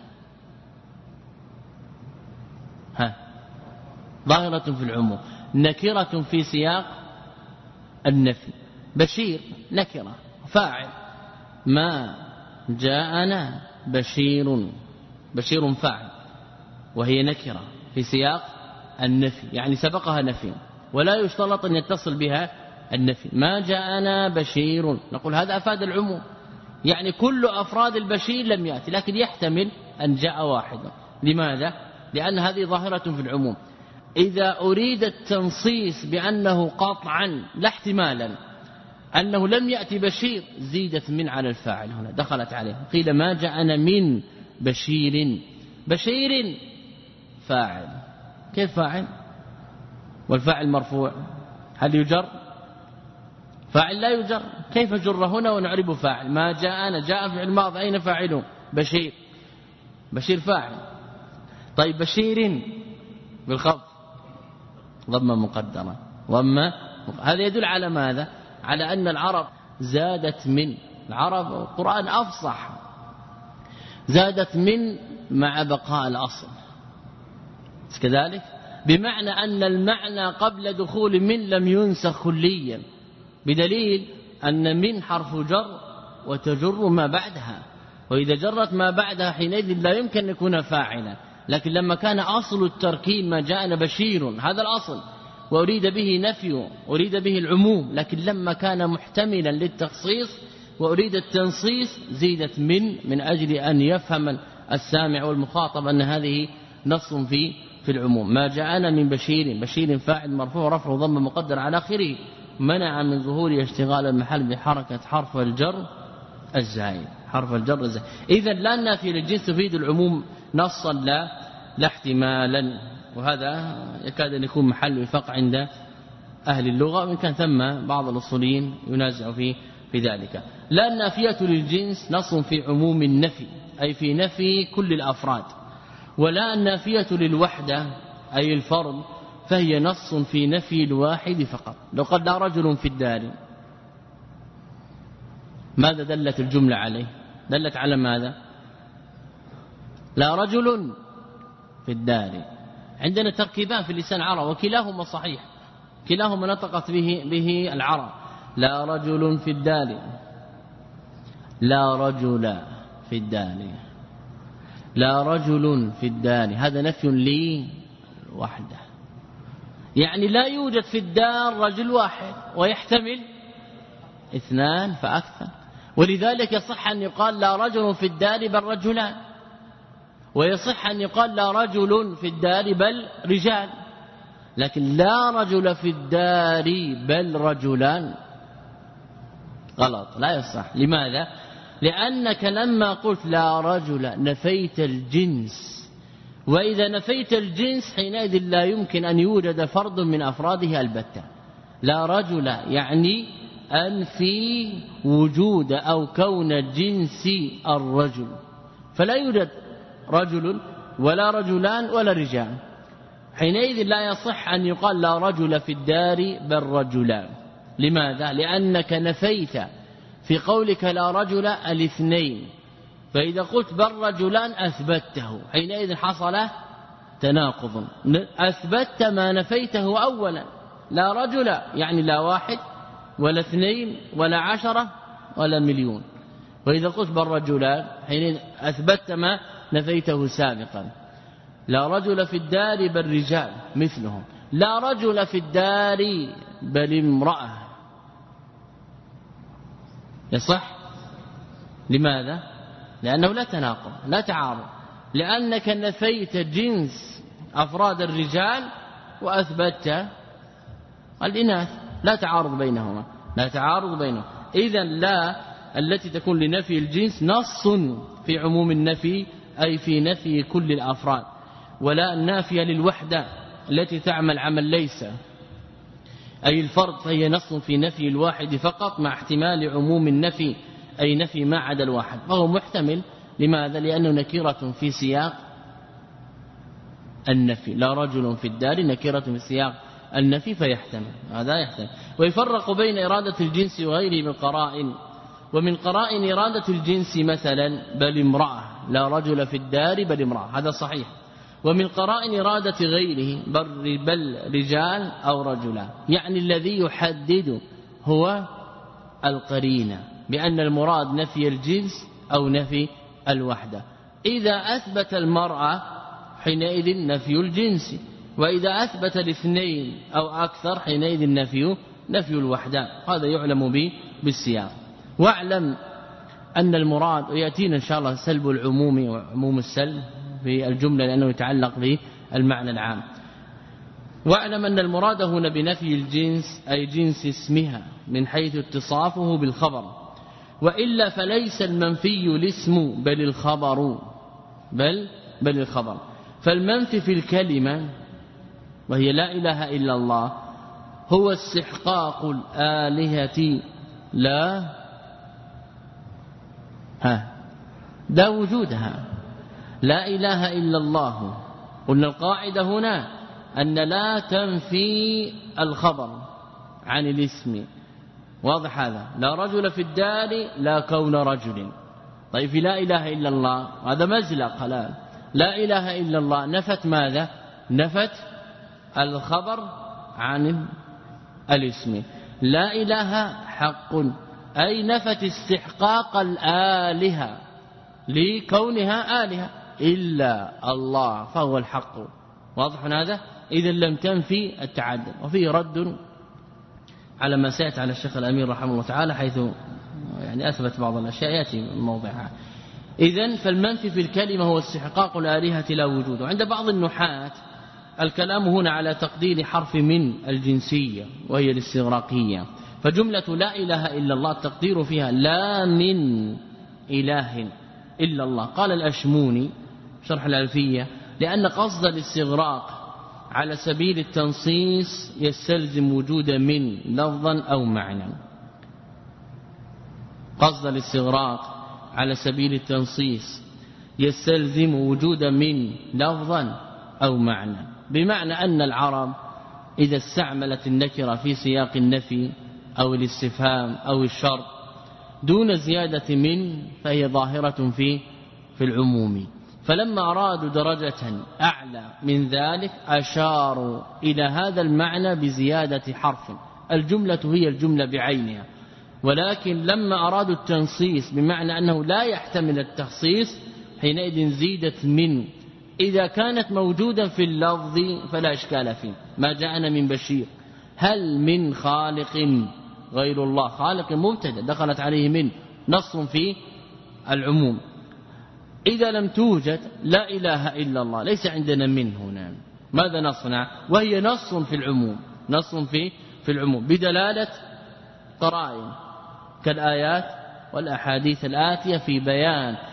ها ظاهرة في العموم، نكرة في سياق النفي. بشير نكرة فاعل، ما جاءنا بشير، بشير فاعل وهي نكرة في سياق النفي، يعني سبقها نفي ولا يشترط أن يتصل بها النفي. ما جاءنا بشير نقول هذا أفاد العموم، يعني كل أفراد البشير لم يأتي، لكن يحتمل أن جاء واحدا. لماذا؟ لأن هذه ظاهرة في العموم. إذا أريد التنصيص بأنه قطعا لا احتمالا أنه لم يأتي بشير زيدت من على الفاعل، هنا دخلت عليه، قيل ما جاءنا من بشير، بشير فاعل، كيف فاعل والفاعل مرفوع؟ هل يجر؟ فاعل لا يجر، كيف جر هنا ونعرب فاعل؟ ما جاءنا جاء فعل ماضي، أين فاعله؟ بشير، بشير فاعل. طيب بشير بالخفض ضمة مقدرة، ضمة، هذا يدل على ماذا؟ على أن العرب زادت من، العرب القرآن أفصح، زادت من مع بقاء الأصل كذلك، بمعنى أن المعنى قبل دخول من لم ينسخ كليا، بدليل أن من حرف جر وتجر ما بعدها، وإذا جرت ما بعدها حينئذ لا يمكن أن يكون فاعلا. لكن لما كان أصل التركيب ما جاءنا بشير هذا الأصل وأريد به نفي، أريد به العموم، لكن لما كان محتملا للتخصيص وأريد التنصيص زيدت من من أجل أن يفهم السامع والمخاطب أن هذه نص في في العموم. ما جاءنا من بشير، بشير فاعل مرفوع رفع ضم مقدر على آخره، منع من ظهور اشتغال المحل بحركة حرف الجر الزائد، حرف الجر الزائد. إذن لا نافي للجنس تفيد العموم نصا لا لا احتمالا، وهذا يكاد أن يكون محل وفاق عند أهل اللغة، وإن كان ثم بعض الأصوليين ينازع في في ذلك. لا النافية للجنس نص في عموم النفي أي في نفي كل الأفراد، ولا النافية للوحدة أي الفرد فهي نص في نفي الواحد فقط. لو قال لا رجل في الدار، ماذا دلت الجملة عليه؟ دلت على ماذا؟ لا رجل في الدار. عندنا تركيبان في اللسان العرب وكلاهما صحيح، كلاهما نطقت به به العرب. لا رجل في الدار، لا رجل في الدار، لا رجل في الدار، هذا نفي لي وحده، يعني لا يوجد في الدار رجل واحد ويحتمل اثنان فأكثر، ولذلك يصح أن يقال لا رجل في الدار بل رجلان، ويصح أن يقال لا رجل في الدار بل رجال، لكن لا رجل في الدار بل رجلان غلط، لا يصح. لماذا؟ لأنك لما قلت لا رجل نفيت الجنس وإذا نفيت الجنس حينئذ لا يمكن أن يوجد فرد من أفراده البتة. لا رجل يعني أنفي وجود أو كون جنس الرجل، فلا يوجد رجل ولا رجلان ولا رجال، حينئذ لا يصح أن يقال لا رجل في الدار بل رجلان. لماذا؟ لأنك نفيت في قولك لا رجل الاثنين، فإذا قلت بل رجلان أثبته، حينئذ حصل تناقض، أثبت ما نفيته أولا. لا رجل يعني لا واحد ولا اثنين ولا عشرة ولا مليون، وإذا قلت بل رجلان حينئذ أثبت ما نفيته سابقا. لا رجل في الدار بل رجال مثلهم، لا رجل في الدار بل امرأة، يصح؟ لماذا؟ لأنه لا تناقض لا تعارض، لأنك نفيت جنس أفراد الرجال وأثبتت الإناث، لا تعارض بينهما لا تعارض بينهما. إذن لا التي تكون لنفي الجنس نص في عموم النفي أي في نفي كل الأفراد، ولا النافية للوحدة التي تعمل عمل ليس أي الفرد، فهي نص في نفي الواحد فقط مع احتمال عموم النفي أي نفي ما عدا الواحد، فهو محتمل. لماذا؟ لأنه نكرة في سياق النفي. لا رجل في الدار نكرة في سياق النفي فيحتمل، هذا يحتمل. ويفرق بين إرادة الجنس وغيره بالقرائن، ومن قرائن إرادة الجنس مثلا بل امرأة، لا رجل في الدار بل امرأة، هذا صحيح. ومن قرائن إرادة غيره بل رجال أو رجلان، يعني الذي يحدد هو القرينة بأن المراد نفي الجنس أو نفي الوحدة. إذا أثبت المرأة حينئذ نفي الجنس، وإذا أثبت الاثنين أو أكثر حينئذ نفي نفي الوحدة، هذا يعلم به بالسياق. واعلم أن المراد، ويأتينا إن شاء الله سلب العموم وعموم السلب في الجملة لأنه يتعلق بالمعنى العام. واعلم أن المراد هنا بنفي الجنس أي جنس اسمها من حيث اتصافه بالخبر، وإلا فليس المنفي الاسم بل الخبر بل بل الخبر. فالمنفي في الكلمة وهي لا إله إلا الله هو استحقاق الآلهة لا ها لا وجودها، لا إله إلا الله. قلنا القاعدة هنا أن لا تنفي الخبر عن الاسم، واضح هذا؟ لا رجل في الدار لا كون رجل. طيب في لا إله إلا الله هذا مزلق، لا لا إله إلا الله نفت ماذا؟ نفت الخبر عن الاسم. لا إله حق أي نفت استحقاق الآلهة لكونها آلهة إلا الله فهو الحق، واضح هذا؟ إذا لم تنفي التعدد. وفيه رد على ما سيأتي على الشيخ الأمير رحمه الله تعالى حيث يعني أثبت بعض الأشياء يأتي موضعها. إذن فالمنفي في الكلمة هو استحقاق الآلهة لا وجود. وعند بعض النحاة الكلام هنا على تقدير حرف من الجنسية وهي الاستغراقية، فجملة لا إله إلا الله التقدير فيها لا من إله إلا الله. قال الأشموني شرح الألفية لأن قصد الاستغراق على سبيل التنصيص يستلزم وجود من لفظا أو معنى. قصد الاستغراق على سبيل التنصيص يستلزم وجود من لفظا أو معنى، بمعنى أن العرب إذا استعملت النكرة في سياق النفي أو الاستفهام أو الشرط دون زيادة من فهي ظاهرة في في العموم، فلما أرادوا درجة أعلى من ذلك أشاروا إلى هذا المعنى بزيادة حرف. الجملة هي الجملة بعينها، ولكن لما أرادوا التنصيص بمعنى أنه لا يحتمل التخصيص حينئذ زيدت من. إذا كانت موجودا في اللفظ فلا إشكال فيه، ما جاءنا من بشير. هل من خالق غير الله؟ خالق مبتدا دخلت عليه من، نص في العموم. إذا لم توجد لا إله إلا الله ليس عندنا من هنا، ماذا نصنع؟ وهي نص في العموم، نص في في العموم بدلالة قرائن كالآيات والأحاديث الآتية في بيان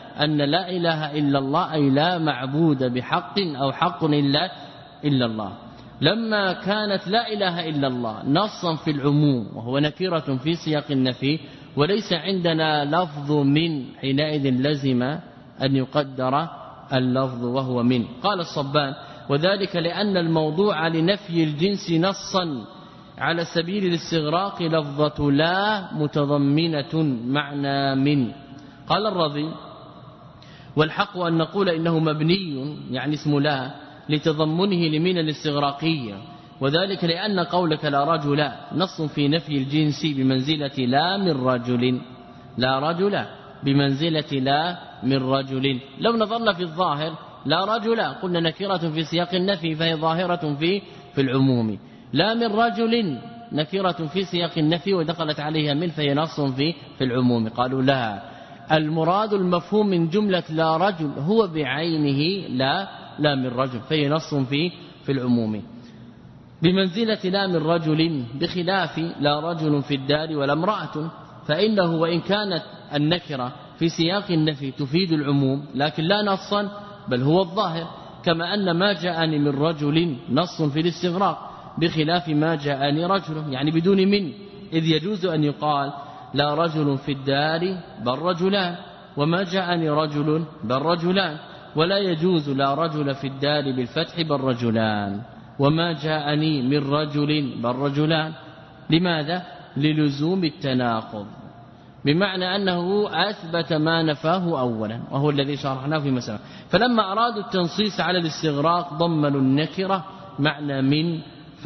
أن لا إله إلا الله أي لا معبود بحق أو حق إلا إلا الله. لما كانت لا إله إلا الله نصا في العموم وهو نكرة في سياق النفي وليس عندنا لفظ من، حينئذ لزم أن يقدر اللفظ وهو من. قال الصبان وذلك لأن الموضوع لنفي الجنس نصا على سبيل الاستغراق لفظة لا متضمنة معنى من. قال الرضي والحق أن نقول إنه مبني يعني اسم لا لتضمنه لمن الاستغراقية، وذلك لأن قولك لا رجل نص في نفي الجنس بمنزلة لا من رجل، لا رجل بمنزلة لا من رجل. لو نظرنا في الظاهر لا رجل قلنا نكرة في سياق النفي فهي ظاهرة في في العموم، لا من رجل نكرة في سياق النفي ودخلت عليها من فهي نص في في العموم. قالوا لا، المراد المفهوم من جملة لا رجل هو بعينه لا لا من رجل فهي نص في في العموم بمنزلة لا من رجل، بخلاف لا رجل في الدار ولا امرأة، فإنه وإن كانت النكرة في سياق النفي تفيد العموم لكن لا نصا بل هو الظاهر، كما أن ما جاءني من رجل نص في الاستغراق بخلاف ما جاءني رجل يعني بدون من، إذ يجوز أن يقال لا رجل في الدار بل رجلان، وما جاءني رجل بل رجلان، ولا يجوز لا رجل في الدار بالفتح بل رجلان، وما جاءني من رجل بل رجلان. لماذا؟ للزوم التناقض، بمعنى أنه أثبت ما نفاه أولا وهو الذي شرحناه في مسألة. فلما أرادوا التنصيص على الاستغراق ضمنوا النكرة معنى من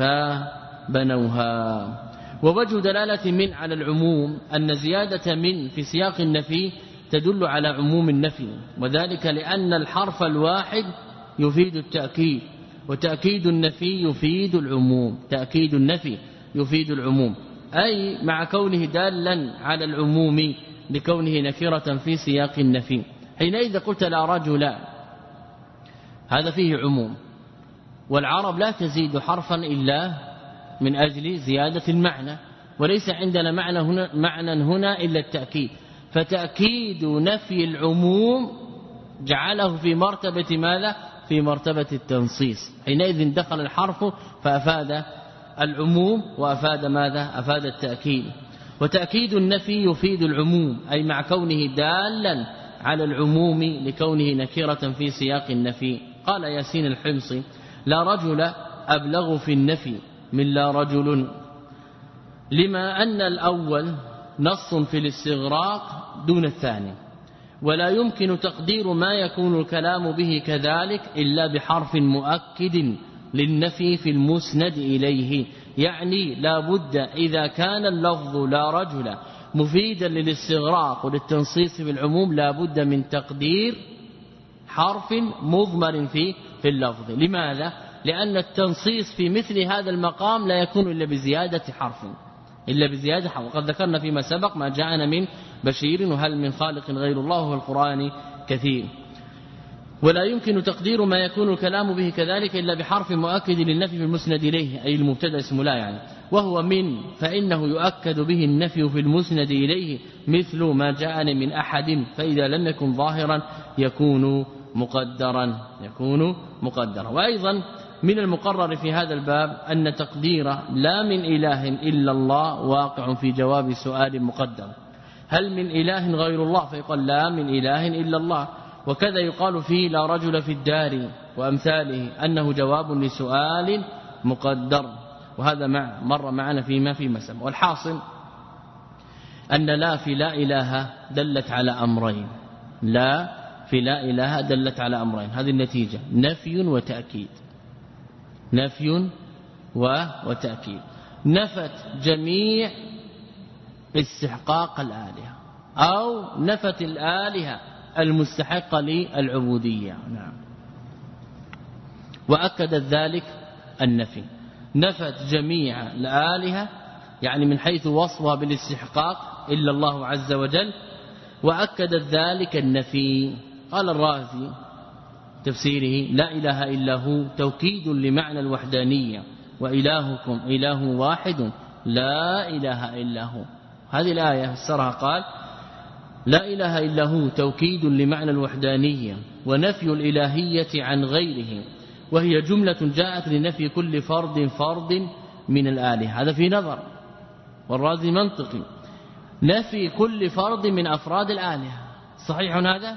فبنوها. ووجه دلالة من على العموم أن زيادة من في سياق النفي تدل على عموم النفي، وذلك لأن الحرف الواحد يفيد التأكيد، وتأكيد النفي يفيد العموم، تأكيد النفي يفيد العموم، أي مع كونه دالا على العموم لكونه نكرة في سياق النفي. حينئذ قلت لا رجل هذا فيه عموم، والعرب لا تزيد حرفا إلا من أجل زيادة المعنى، وليس عندنا معنى هنا, معنى هنا إلا التأكيد، فتأكيد نفي العموم جعله في مرتبة ماذا؟ في مرتبة التنصيص. حينئذ دخل الحرف فأفاد العموم وأفاد ماذا؟ أفاد التأكيد. وتأكيد النفي يفيد العموم أي مع كونه دالا على العموم لكونه نكرة في سياق النفي. قال ياسين الحمصي لا رجل أبلغ في النفي من لا رجل، لما أن الأول نص في الاستغراق دون الثاني، ولا يمكن تقدير ما يكون الكلام به كذلك إلا بحرف مؤكد للنفي في المسند إليه، يعني لا بد إذا كان اللفظ لا رجل مفيدا للاستغراق وللتنصيص في العموم لا بد من تقدير حرف مضمر في في اللفظ. لماذا؟ لأن التنصيص في مثل هذا المقام لا يكون إلا بزيادة حرف إلا بزيادة حرف. وقد ذكرنا فيما سبق ما جاءنا من بشير وهل من خالق غير الله في القرآن كثير. ولا يمكن تقدير ما يكون الكلام به كذلك إلا بحرف مؤكد للنفي في المسند إليه أي المبتدا اسم لا يعني، وهو من، فإنه يؤكد به النفي في المسند إليه مثل ما جاءني من أحد، فإذا لم يكن ظاهرا يكون مقدرا يكون مقدرا. وأيضا من المقرر في هذا الباب أن تقدير لا من إله إلا الله واقع في جواب سؤال مقدر، هل من إله غير الله؟ فيقال لا من إله إلا الله. وكذا يقال فيه لا رجل في الدار وأمثاله أنه جواب لسؤال مقدر، وهذا مع مر معنا فيما في مسألة. والحاصل أن لا في لا إله دلت على أمرين، لا في لا إله دلت على أمرين، هذه النتيجة نفي وتأكيد، نفي وتأكيد. نفت جميع استحقاق الآلهة أو نفت الآلهة المستحقة للعبودية، نعم. وأكدت ذلك النفي، نفت جميع الآلهة يعني من حيث وصفها بالاستحقاق إلا الله عز وجل، وأكدت ذلك النفي. قال الرازي تفسيره لا إله إلا هو توكيد لمعنى الوحدانية، وإلهكم إله واحد لا إله إلا هو. هذه الآية فسرها قال لا إله إلا هو توكيد لمعنى الوحدانية ونفي الإلهية عن غيره، وهي جملة جاءت لنفي كل فرد فرد من الآلهة. هذا في نظر، والرازي منطقي، نفي كل فرد من أفراد الآلهة. صحيح هذا؟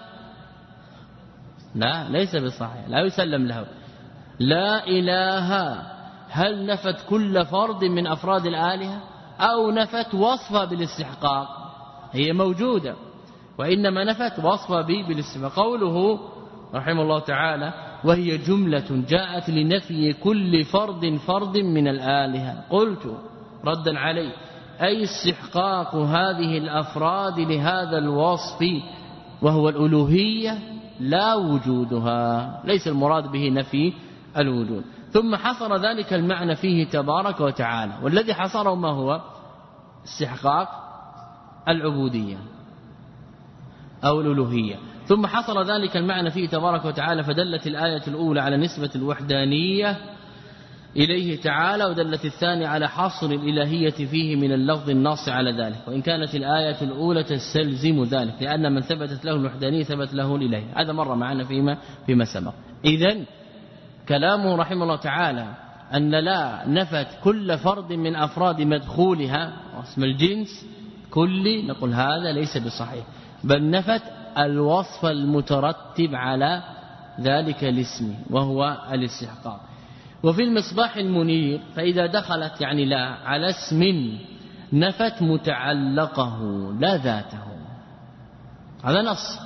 لا، ليس بصحيح، لا يسلم له. لا إله هل نفت كل فرد من أفراد الآلهة أو نفت وصفها بالاستحقاق؟ هي موجودة، وإنما نفت وصفها به بالاستحقاق. قوله رحمه الله تعالى وهي جملة جاءت لنفي كل فرد فرد من الآلهة. قلت ردا عليه أي استحقاق هذه الأفراد لهذا الوصف وهو الألوهية لا وجودها، ليس المراد به نفي الوجود. ثم حصر ذلك المعنى فيه تبارك وتعالى، والذي حصره ما هو؟ استحقاق العبودية أو الألوهية. ثم حصر ذلك المعنى فيه تبارك وتعالى، فدلت الآية الأولى على نسبة الوحدانية إليه تعالى، ودلت الثانية على حصر الإلهية فيه من اللفظ الناص على ذلك، وإن كانت الآية الأولى تستلزم ذلك، لأن من ثبتت له الوحدانية ثبت له الإلهية. هذا مر معنا فيما فيما سبق. إذن كلامه رحمه الله تعالى أن لا نفت كل فرد من أفراد مدخولها اسم الجنس كل، نقول هذا ليس بصحيح، بل نفت الوصف المترتب على ذلك الاسم وهو الاستحقاق. وفي المصباح المنير فإذا دخلت يعني لا على اسم نفت متعلقه لا ذاته، هذا نص.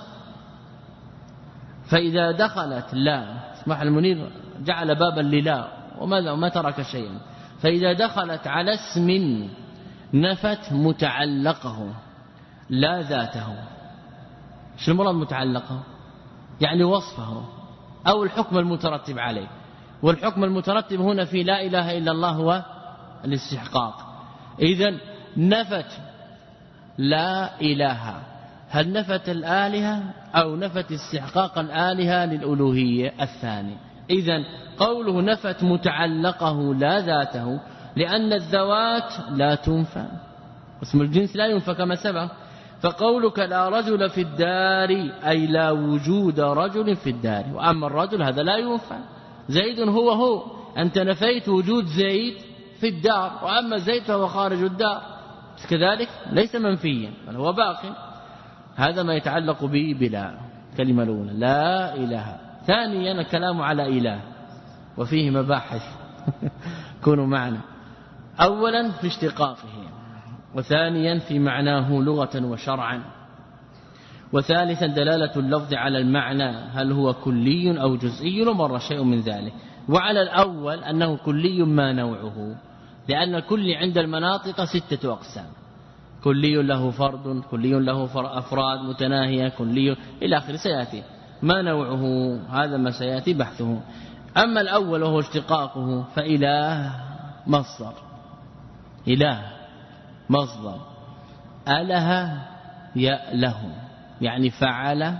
فإذا دخلت لا، المصباح المنير جعل بابا للا وماذا وما ترك شيئا. فإذا دخلت على اسم نفت متعلقه لا ذاته. شو المراد متعلقه؟ يعني وصفه أو الحكم المترتب عليه، والحكم المترتب هنا في لا إله إلا الله هو الاستحقاق. إذن نفت لا إله، هل نفت الآلهة أو نفت استحقاق الآلهة للألوهية الثاني؟ إذن قوله نفت متعلقه لا ذاته، لأن الذوات لا تنفى، اسم الجنس لا ينفى كما سبق. فقولك لا رجل في الدار أي لا وجود رجل في الدار، وأما الرجل هذا لا ينفى، زيد هو هو، أنت نفيت وجود زيد في الدار، وأما زيد فهو خارج الدار، كذلك ليس منفيا بل هو باقي. هذا ما يتعلق به بلا كلمة الأولى لا إله. ثانيا الكلام على إله وفيه مباحث كونوا معنا. أولا في اشتقاقه، وثانيا في معناه لغة وشرعا، وثالثا دلالة اللفظ على المعنى هل هو كلي أو جزئي، ومر شيء من ذلك. وعلى الأول أنه كلي ما نوعه، لأن الكل عند المناطق ستة أقسام، كلي له فرد، كلي له أفراد متناهية، كلي إلى آخر سيأتي. ما نوعه هذا ما سيأتي بحثه. أما الأول وهو اشتقاقه فإله مصدر، إله مصدر، أله يأله يعني فعل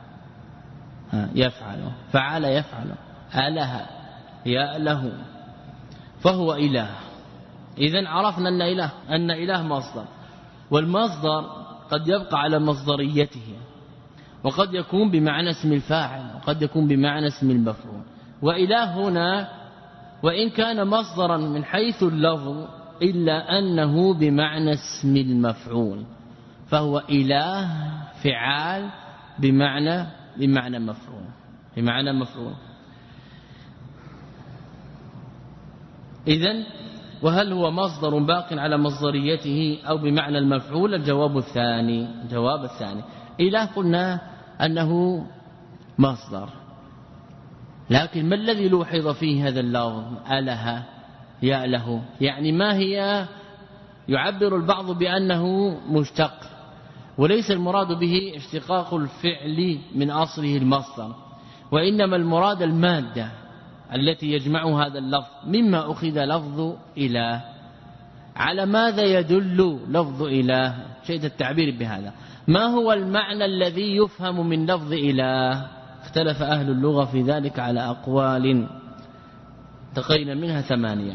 يفعل، فعل يفعل، أله يأله، فهو إله. إذن عرفنا أن إله أن إله مصدر، والمصدر قد يبقى على مصدريته، وقد يكون بمعنى اسم الفاعل، وقد يكون بمعنى اسم المفعول. وإله هنا وإن كان مصدرا من حيث اللفظ إلا أنه بمعنى اسم المفعول، فهو إله فعال بمعنى بمعنى مفعول بمعنى مفعول. إذن وهل هو مصدر باق على مصدريته أو بمعنى المفعول؟ الجواب الثاني. جواب الثاني إله قلنا أنه مصدر، لكن ما الذي لوحظ فيه هذا اللفظ أله يأله؟ يعني ما هي؟ يعبر البعض بأنه مشتق، وليس المراد به اشتقاق الفعل من أصله المصدر، وإنما المراد المادة التي يجمع هذا اللفظ. مما أخذ لفظ إله، على ماذا يدل لفظ إله؟ شيء التعبير بهذا. ما هو المعنى الذي يفهم من لفظ إله؟ اختلف أهل اللغة في ذلك على أقوال تقينا منها ثمانية.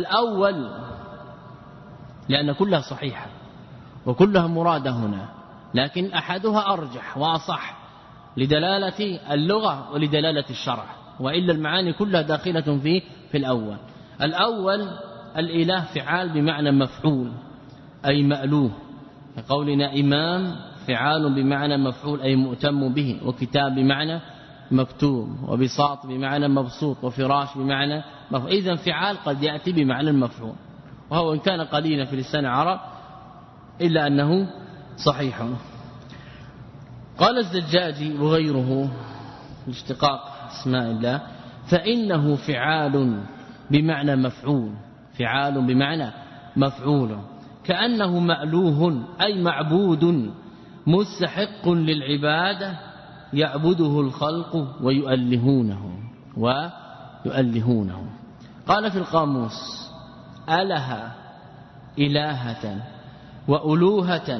الأول لأن كلها صحيحة وكلها مرادة هنا، لكن أحدها أرجح وأصح لدلالة اللغة ولدلالة الشرع، وإلا المعاني كلها داخلة فيه في الأول. الأول الإله فعال بمعنى مفعول أي مألوه، كقولنا إمام فعال بمعنى مفعول أي مؤتم به، وكتاب بمعنى مكتوب، وبساط بمعنى مبسوط، وفراش بمعنى مفعول. إذن فعال قد يأتي بمعنى المفعول، وهو إن كان قليلا في لسان العرب إلا أنه صحيح. قال الزجاجي وغيره لاشتقاق اسماء الله: فإنه فعال بمعنى مفعول، فعال بمعنى مفعول، كأنه مألوه أي معبود مستحق للعبادة يعبده الخلق ويؤلهونه ويؤلهونه. قال في القاموس: أله إلهة وألوهة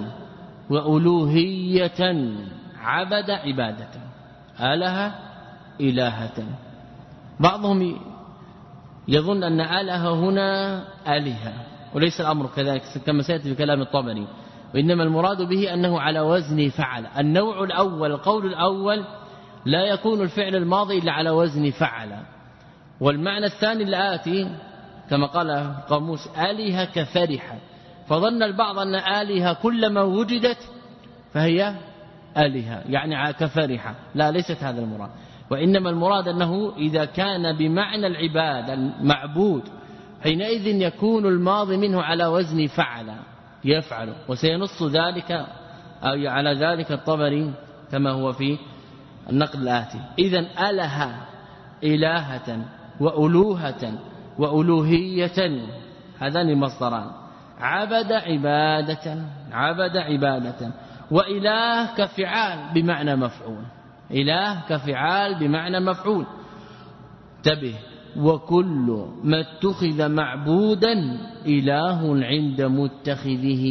وألوهية عبد عبادة. أله إلهة، بعضهم يظن أن أله هنا آلهة، وليس الأمر كذلك كما سيأتي في كلام الطبري، وإنما المراد به أنه على وزن فعل. النوع الأول القول الأول لا يكون الفعل الماضي إلا على وزن فعل. والمعنى الثاني الآتي كما قال القاموس: آلهة كفرحة، فظن البعض أن آلهة كلما وجدت فهي آلهة يعني كفرحة، لا، ليست هذا المراد، وإنما المراد أنه إذا كان بمعنى العباد المعبود حينئذ يكون الماضي منه على وزن فعل يفعل، وسينص ذلك أو على ذلك الطبري كما هو في النقل الآتي. إذن أله إلهة وألوهة وألوهية هذان مصدران، عبد عبادة عبد عبادة، وإله كفعال بمعنى مفعول، إله كفعال بمعنى مفعول. انتبه: وكل ما اتخذ معبودا إله عند متخذه،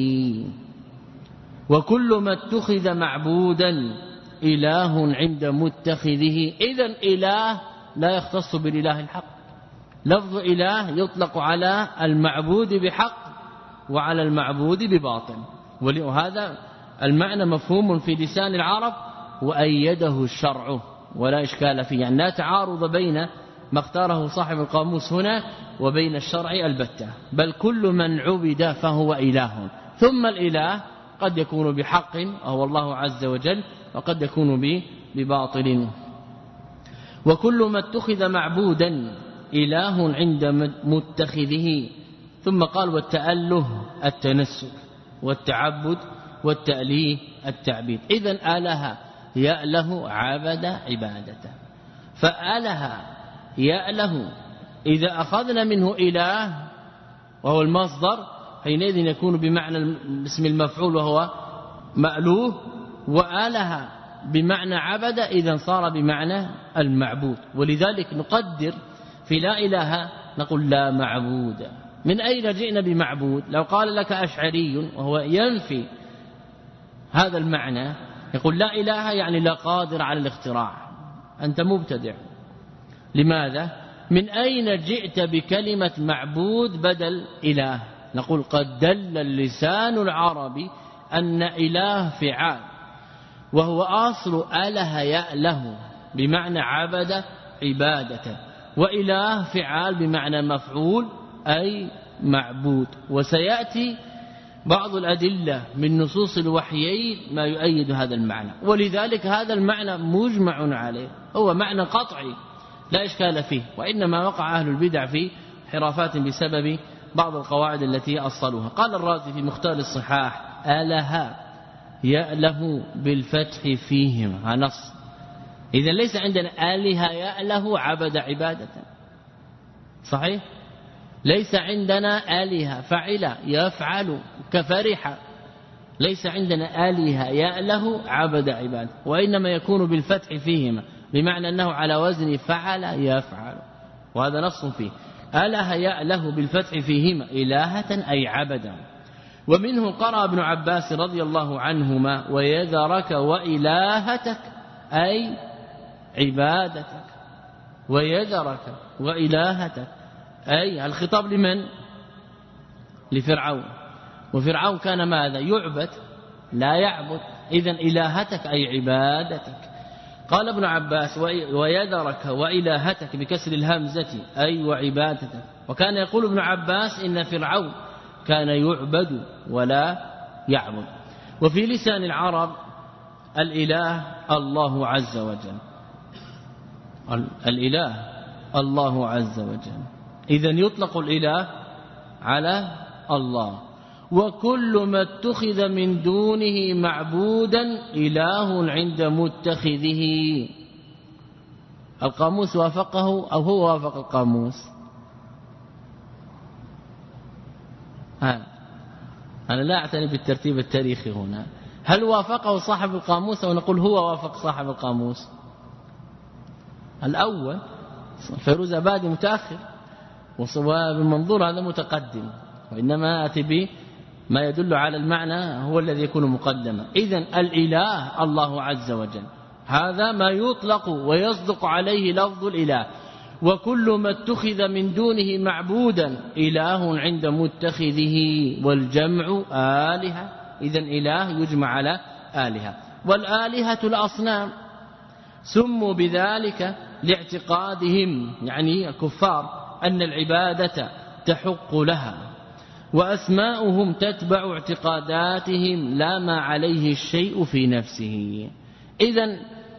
وكل ما اتخذ معبودا إله عند متخذه. إذن إله لا يختص بالإله الحق، لفظ إله يطلق على المعبود بحق وعلى المعبود بباطل، ولهذا المعنى مفهوم في لسان العرب وأيده الشرع ولا إشكال فيه، يعني لا تعارض بين ما اختاره صاحب القاموس هنا وبين الشرع البتة، بل كل من عبد فهو إله. ثم الإله قد يكون بحق وهو الله عز وجل، وقد يكون بباطل. وكل ما اتخذ معبودا إله عند متخذه. ثم قال: والتأله التنسك، والتعبد والتأليه التعبيد. إذن آله يأله عبد عبادته، فآله يأله إذا أخذنا منه إله وهو المصدر حينئذ يكون بمعنى اسم المفعول وهو مألوه، وآله بمعنى عبد إذن صار بمعنى المعبود. ولذلك نقدر في لا إله نقول لا معبود. من أين جئنا بمعبود؟ لو قال لك أشعري وهو ينفي هذا المعنى يقول لا إله يعني لا قادر على الاختراع، أنت مبتدع. لماذا؟ من أين جئت بكلمة معبود بدل إله؟ نقول قد دل اللسان العربي أن إله فعال، وهو أصل أله يأله بمعنى عبد عبادة، وإله فعال بمعنى مفعول أي معبود. وسيأتي بعض الأدلة من نصوص الوحيين ما يؤيد هذا المعنى، ولذلك هذا المعنى مجمع عليه، هو معنى قطعي لا إشكال فيه، وإنما وقع أهل البدع في حرافات بسبب بعض القواعد التي أصلوها. قال الرازي في مختار الصحاح: آله يأله بالفتح فيهما نص. إذن ليس عندنا آله يأله عبد عبادة، صحيح؟ ليس عندنا آلهة فعل يفعل كفرح، ليس عندنا آلهة يأله عبد عباد، وإنما يكون بالفتح فيهما بمعنى أنه على وزن فعل يفعل، وهذا نص فيه. آله يأله بالفتح فيهما إلهة أي عبدا. ومنه قرأ ابن عباس رضي الله عنهما: ويذرك وإلهتك أي عبادتك، ويذرك وإلهتك أي الخطاب لمن؟ لفرعون. وفرعون كان ماذا؟ يعبد لا يعبد. إذن إلهتك أي عبادتك. قال ابن عباس ويذرك وإلهتك بكسر الهمزة أي وعبادتك. وكان يقول ابن عباس إن فرعون كان يعبد ولا يعبد. وفي لسان العرب الإله الله عز وجل، الإله الله عز وجل. إذن يطلق الإله على الله. وكل ما اتخذ من دونه معبودا إله عند متخذه. القاموس وافقه أو هو وافق القاموس؟ ها أنا لا أعتني بالترتيب التاريخي هنا. هل وافقه صاحب القاموس أو نقول هو وافق صاحب القاموس؟ الأول فيروز أبادي متأخر وبالمنظور هذا متقدم، وإنما أتي به ما يدل على المعنى هو الذي يكون مقدما. إذن الإله الله عز وجل هذا ما يطلق ويصدق عليه لفظ الإله. وكل ما اتخذ من دونه معبودا إله عند متخذه، والجمع آلهة. إذن إله يجمع على آلهة. والآلهة الأصنام سموا بذلك لاعتقادهم يعني الكفار أن العبادة تحق لها، وأسماؤهم تتبع اعتقاداتهم لا ما عليه الشيء في نفسه. إذن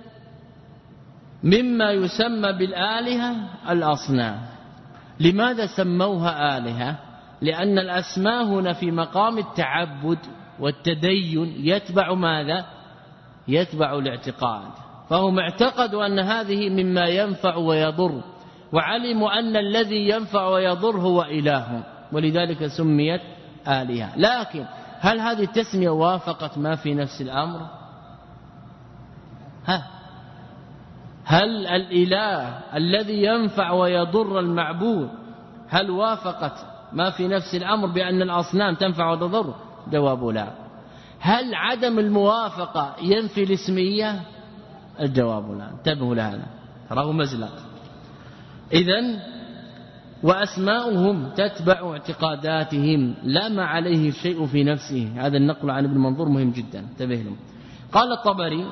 مما يسمى بالآلهة الأصنام. لماذا سموها آلهة؟ لأن الأسماء هنا في مقام التعبد والتدين يتبع ماذا؟ يتبع الاعتقاد. فهم اعتقدوا أن هذه مما ينفع ويضر، وعلموا أن الذي ينفع ويضر هو إله، ولذلك سميت آلهة. لكن هل هذه التسمية وافقت ما في نفس الأمر؟ ها هل الإله الذي ينفع ويضر المعبود هل وافقت ما في نفس الأمر بأن الأصنام تنفع وتضر؟ جواب لا. هل عدم الموافقة ينفي الاسمية؟ الجواب لا. انتبهوا لهذا، تراه مزلق. إذن وأسماؤهم تتبع اعتقاداتهم لا ما عليه الشيء في نفسه. هذا النقل عن ابن منظور مهم جدا، انتبه له. قال الطبري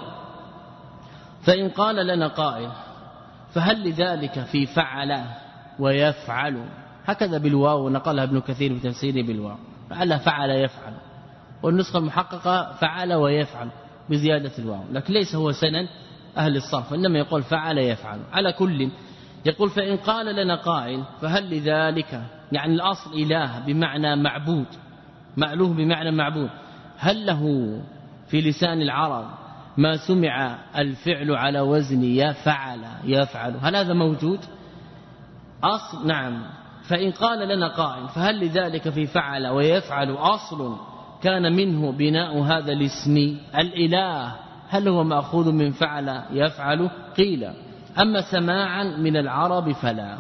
فإن قال لنا قائل فهل لذلك في فعل ويفعل، هكذا بالواو، نقلها ابن كثير في تفسيره بالواو، فعل فعل يفعل، والنسخة المحققة فعل ويفعل بزيادة الواو، لكن ليس هو سنن أهل الصرف، إنما يقول فعل يفعل. على كل يقول فإن قال لنا قائل فهل لذلك، يعني الأصل إله بمعنى معبود، مألوه بمعنى معبود، هل له في لسان العرب ما سمع الفعل على وزن يفعل يفعل؟ هل هذا موجود أصل؟ نعم. فإن قال لنا قائل فهل لذلك في فعل ويفعل أصل كان منه بناء هذا الاسم الإله، هل هو مأخوذ من فعل يفعل؟ قيل أما سماعا من العرب فلا،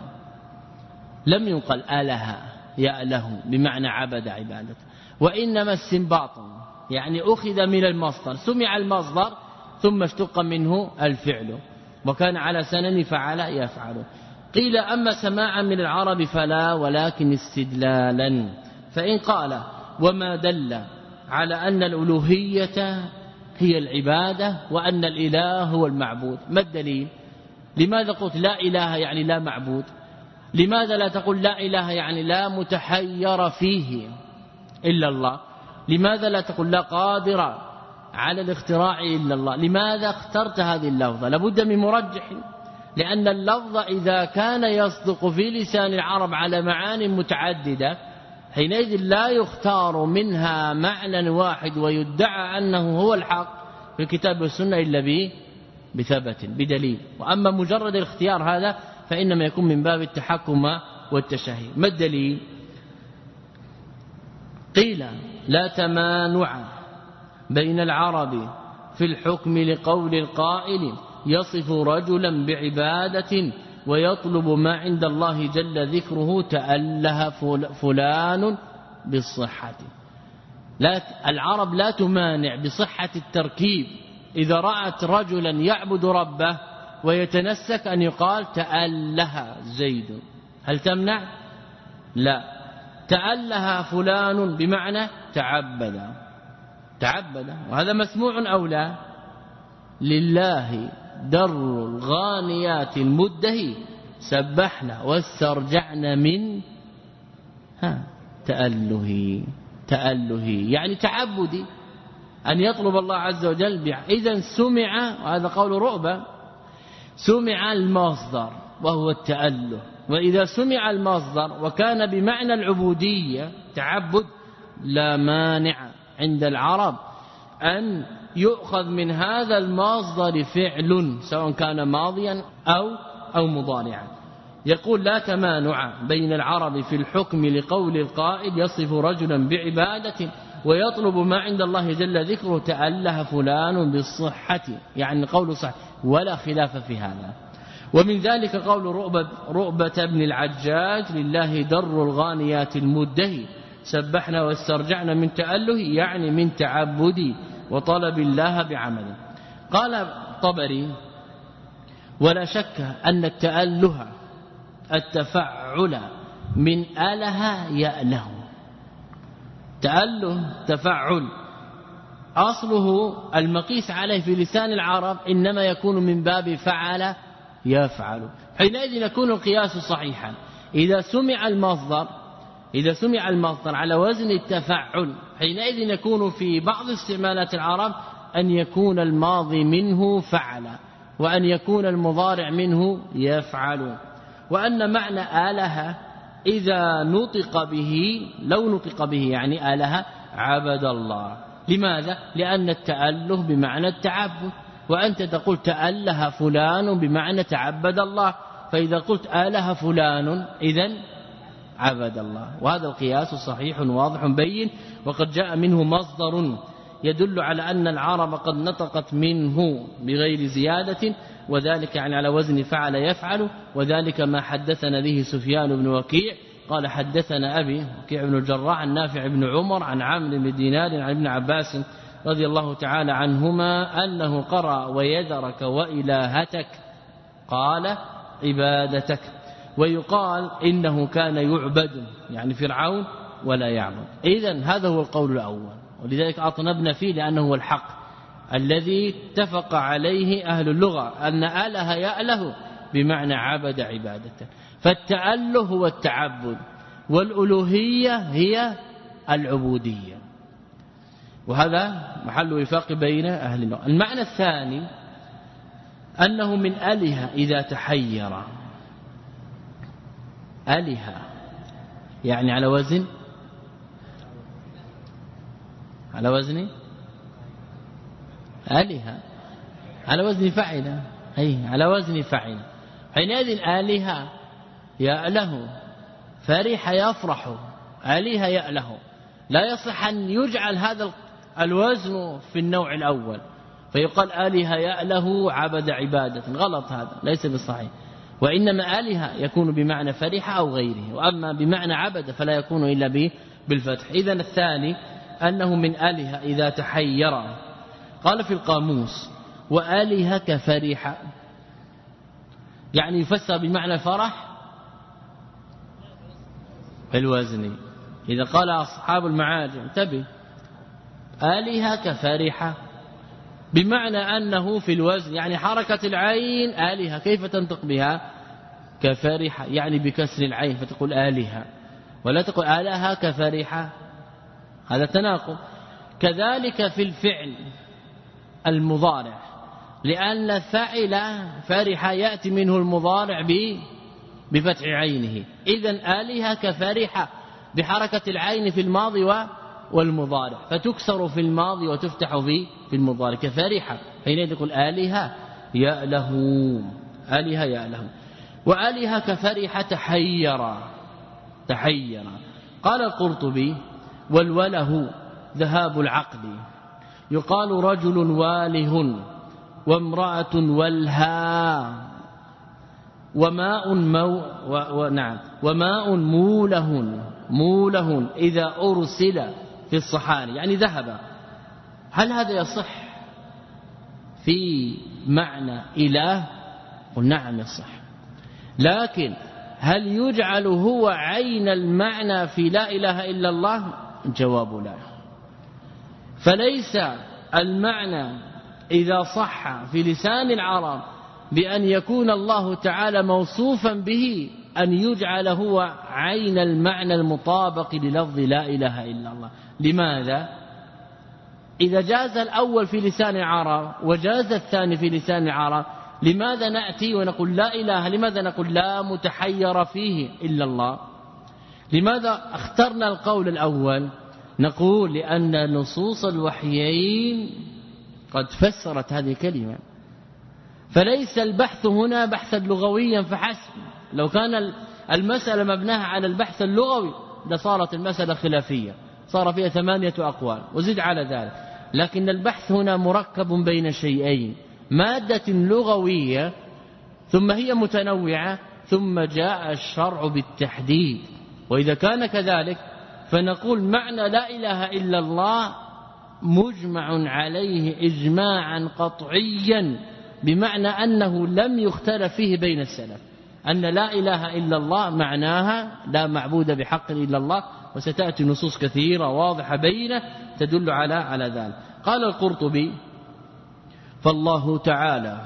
لم ينقل آله يأله بمعنى عبد عبادة، وإنما استنباط، يعني أخذ من المصدر، سمع المصدر ثم اشتق منه الفعل، وكان على سنن فعل يفعل. قيل أما سماعا من العرب فلا، ولكن استدلالا. فإن قال وما دل على أن الألوهية هي العبادة وأن الإله هو المعبود، ما الدليل؟ لماذا قلت لا إله يعني لا معبود؟ لماذا لا تقول لا إله يعني لا متحير فيه إلا الله؟ لماذا لا تقول لا قادر على الاختراع إلا الله؟ لماذا اخترت هذه اللفظة؟ لابد من مرجح، لأن اللفظ إذا كان يصدق في لسان العرب على معان متعددة حينئذ لا يختار منها معنى واحد ويدعى أنه هو الحق في الكتاب والسنة إلا به بثبت بدليل. وأما مجرد الاختيار هذا فإنما يكون من باب التحكم والتشهي. ما الدليل؟ قيل لا تمانع بين العرب في الحكم لقول القائل يصف رجلا بعبادة ويطلب ما عند الله جل ذكره تأله فلان بالصحة. لا العرب لا تمانع بصحة التركيب إذا رأت رجلا يعبد ربه ويتنسك أن يقال تأله زيد، هل تمنع؟ لا، تأله فلان بمعنى تعبد. تعبد، وهذا مسموع أو لا؟ لله در الغانيات المدهي سبحنا واسترجعنا من ها تأله تأله يعني تعبدي، أن يطلب الله عز وجل. إذا سمع، وهذا قول رؤبة، سمع المصدر وهو التأله، وإذا سمع المصدر وكان بمعنى العبودية تعبد لا مانع عند العرب أن يؤخذ من هذا المصدر فعل سواء كان ماضيا أو أو مضارعا. يقول لا تمانع بين العرب في الحكم لقول القائل يصف رجلا بعبادة ويطلب ما عند الله جل ذكره تأله فلان بالصحة، يعني قول صح ولا خلاف في هذا. ومن ذلك قول رؤبة, رؤبة بن العجاج لله در الغانيات المدهي سبحنا واسترجعنا من تأله، يعني من تعبدي وطلب الله بعمله. قال الطبري ولا شك أن التأله التفعل من أله يأله. تأله تفعل أصله المقيس عليه في لسان العرب إنما يكون من باب فعل يفعل، حينئذ يكون القياس صحيحا. إذا سمع المصدر إذا سمع المصدر على وزن التفعل حينئذ يكون في بعض استعمالات العرب أن يكون الماضي منه فعل وأن يكون المضارع منه يفعل، وأن معنى آله إذا نطق به لو نطق به يعني آله عبد الله. لماذا؟ لأن التأله بمعنى التعبد، وأنت تقول تأله فلان بمعنى تعبد الله، فإذا قلت آله فلان إذن عبد الله. وهذا القياس صحيح واضح بين، وقد جاء منه مصدر يدل على أن العرب قد نطقت منه بغير زيادة، وذلك يعني على وزن فعل يفعل. وذلك ما حدثنا به سفيان بن وكيع قال حدثنا أبي وكيع بن الجراح عن نافع بن عمر عن عمرو بن دينار عن ابن عباس رضي الله تعالى عنهما أنه قرأ ويذرك وإلهتك قال عبادتك. ويقال إنه كان يعبد يعني فرعون ولا يعبد. إذن هذا هو القول الأول، ولذلك أطنبنا فيه لأنه هو الحق الذي اتفق عليه أهل اللغة أن آله يأله بمعنى عبد عبادته. فالتأله هو التعبد والألوهية هي العبودية، وهذا محل وفاق بين أهل اللغة. المعنى الثاني أنه من آله إذا تحير. آله يعني على وزن على وزن آلهة على وزن فعل، أي على وزن فعل. حينئذ آلهة يأله فرح يفرح، آلهة يأله. لا يصح أن يجعل هذا الوزن في النوع الأول فيقال آلهة يأله عبد عبادة، غلط، هذا ليس بالصحيح. وإنما آلهة يكون بمعنى فرح أو غيره، وأما بمعنى عبد فلا يكون إلا بالفتح. إذن الثاني أنه من آلهة إذا تحير. قال في القاموس وآلهة كفرح، يعني يفسر بمعنى فرح بالوزن. إذا قال أصحاب المعاجم انتبه آلهة كفرح بمعنى أنه في الوزن، يعني حركة العين آلهة كيف تنطق بها؟ كفرح، يعني بكسر العين فتقول آلهة ولا تقول آلهة كفرح، هذا تناقض. كذلك في الفعل المضارع، لأن فعل فرح يأتي منه المضارع بفتح عينه، إذن آلهة كفرح بحركة العين في الماضي والمضارع، فتكسر في الماضي وتفتح في في المضارع كفرح، حينئذ تقول آلهة يأله، آلهة يأله. وآلهة كفرح تحير تحير. قال القرطبي والوله ذهاب العقل، يقال رجل واله وامرأة ولها وماء مو ونعم وماء موله موله إذا أرسل في الصحاري، يعني ذهب. هل هذا يصح في معنى إله؟ قل نعم يصح، لكن هل يجعل هو عين المعنى في لا إله إلا الله؟ جواب لا. فليس المعنى إذا صح في لسان العرب بأن يكون الله تعالى موصوفا به أن يجعل هو عين المعنى المطابق للفظ لا إله إلا الله. لماذا؟ إذا جاز الأول في لسان العرب وجاز الثاني في لسان العرب، لماذا نأتي ونقول لا إله؟ لماذا نقول لا متحير فيه إلا الله؟ لماذا اخترنا القول الأول؟ نقول لأن نصوص الوحيين قد فسرت هذه الكلمة، فليس البحث هنا بحثا لغويا فحسب. لو كان المسألة مبناها على البحث اللغوي لصارت المسألة خلافية، صار فيها ثمانية أقوال وزد على ذلك. لكن البحث هنا مركب بين شيئين، مادة لغوية ثم هي متنوعة ثم جاء الشرع بالتحديد. وإذا كان كذلك فنقول معنى لا إله إلا الله مجمع عليه إجماعا قطعيا، بمعنى أنه لم يختلف فيه بين السلف، أن لا إله إلا الله معناها لا معبود بحق إلا الله، وستأتي نصوص كثيرة واضحة بينة تدل على على ذلك. قال القرطبي: فالله تعالى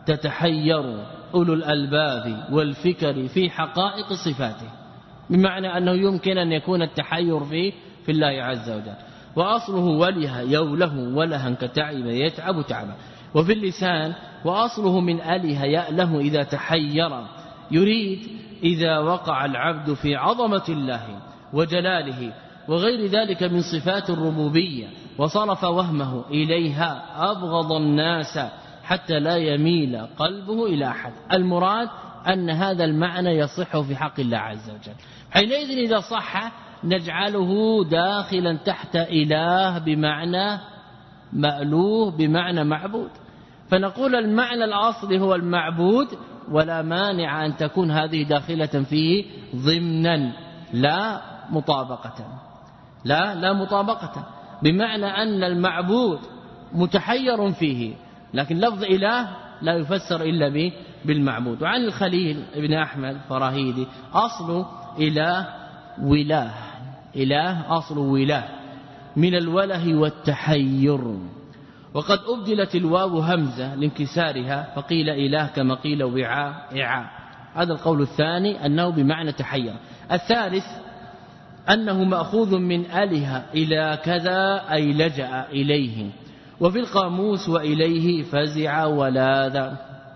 تتحير أولو الألباب والفكر في حقائق صفاته، بمعنى أنه يمكن أن يكون التحير فيه في الله عز وجل. وأصله وله يوله ولها كتعب يتعب تعبا. وفي اللسان وأصله من أله يأله إذا تحير، يريد إذا وقع العبد في عظمة الله وجلاله وغير ذلك من صفات الربوبية وصرف وهمه إليها أبغض الناس حتى لا يميل قلبه إلى أحد. المراد أن هذا المعنى يصح في حق الله عز وجل. حينئذ إذا صح نجعله داخلا تحت إله بمعنى مألوه بمعنى معبود، فنقول المعنى الأصلي هو المعبود، ولا مانع أن تكون هذه داخلة فيه ضمنا لا مطابقة، لا لا مطابقة، بمعنى أن المعبود متحير فيه، لكن لفظ إله لا يفسر إلا به بالمعبود. وعن الخليل ابن أحمد فراهيدي: أصل إله وله، إله أصل وله من الوله والتحير، وقد أبدلت الواو همزة لانكسارها فقيل إله كما قيل وعاء إعاء. هذا القول الثاني أنه بمعنى تحير. الثالث أنه مأخوذ من أله إلى كذا أي لجأ إليه، وفي القاموس وإليه فزع ولاذ.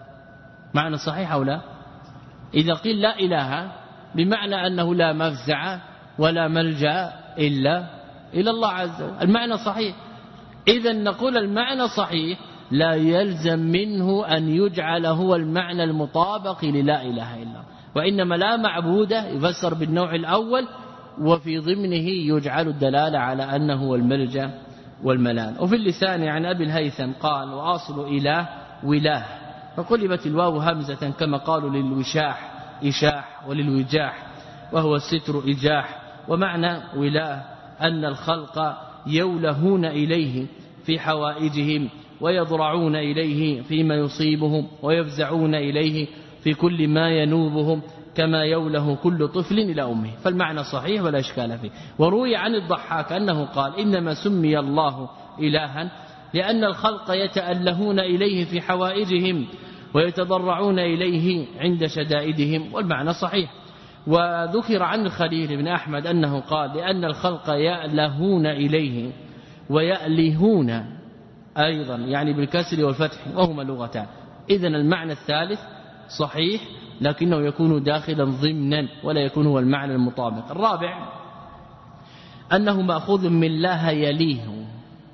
معنى صحيح أو لا؟ إذا قيل لا إله بمعنى أنه لا مفزع ولا ملجأ إلا إلى الله عز وجل، المعنى صحيح. إذن نقول المعنى صحيح لا يلزم منه أن يجعل هو المعنى المطابق للا إله إلا الله، وإنما لا معبود يفسر بالنوع الأول، وفي ضمنه يجعل الدلالة على أنه هو الملجأ والملان. وفي اللسان عن أبي الهيثم قال: وأصل إله وله، فقلبت الواو همزة كما قالوا للوشاح إشاح وللوجاح وهو الستر إجاح. ومعنى وله أن الخلق يولهون إليه في حوائجهم ويضرعون إليه فيما يصيبهم ويفزعون إليه في كل ما ينوبهم كما يوله كل طفل إلى أمه. فالمعنى صحيح ولا إشكال فيه. وروي عن الضحاك أنه قال: إنما سمي الله إلها لأن الخلق يتألهون إليه في حوائجهم ويتضرعون إليه عند شدائدهم، والمعنى صحيح. وذكر عن الخليل بن أحمد أنه قال: لأن الخلق يألهون إليه ويألهون أيضا، يعني بالكسر والفتح وهما لغتان. إذن المعنى الثالث صحيح، لكنه يكون داخلا ضمنا ولا يكون هو المعنى المطابق. الرابع أنه مأخوذ من لاه يليه،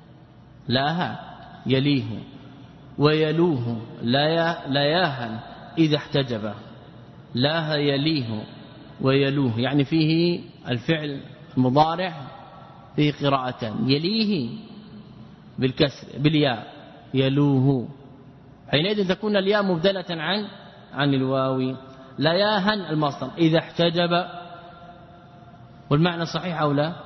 لاه يليه ويلوه لياها إذا احتجب، لاه يليه ويلوه، يعني فيه الفعل المضارع فيه قراءتان، يليه بالكسر بالياء، يلوه، حينئذ تكون الياء مبدلة عن عن الواو. لياها المصدر إذا احتجب، والمعنى صحيح أو لا؟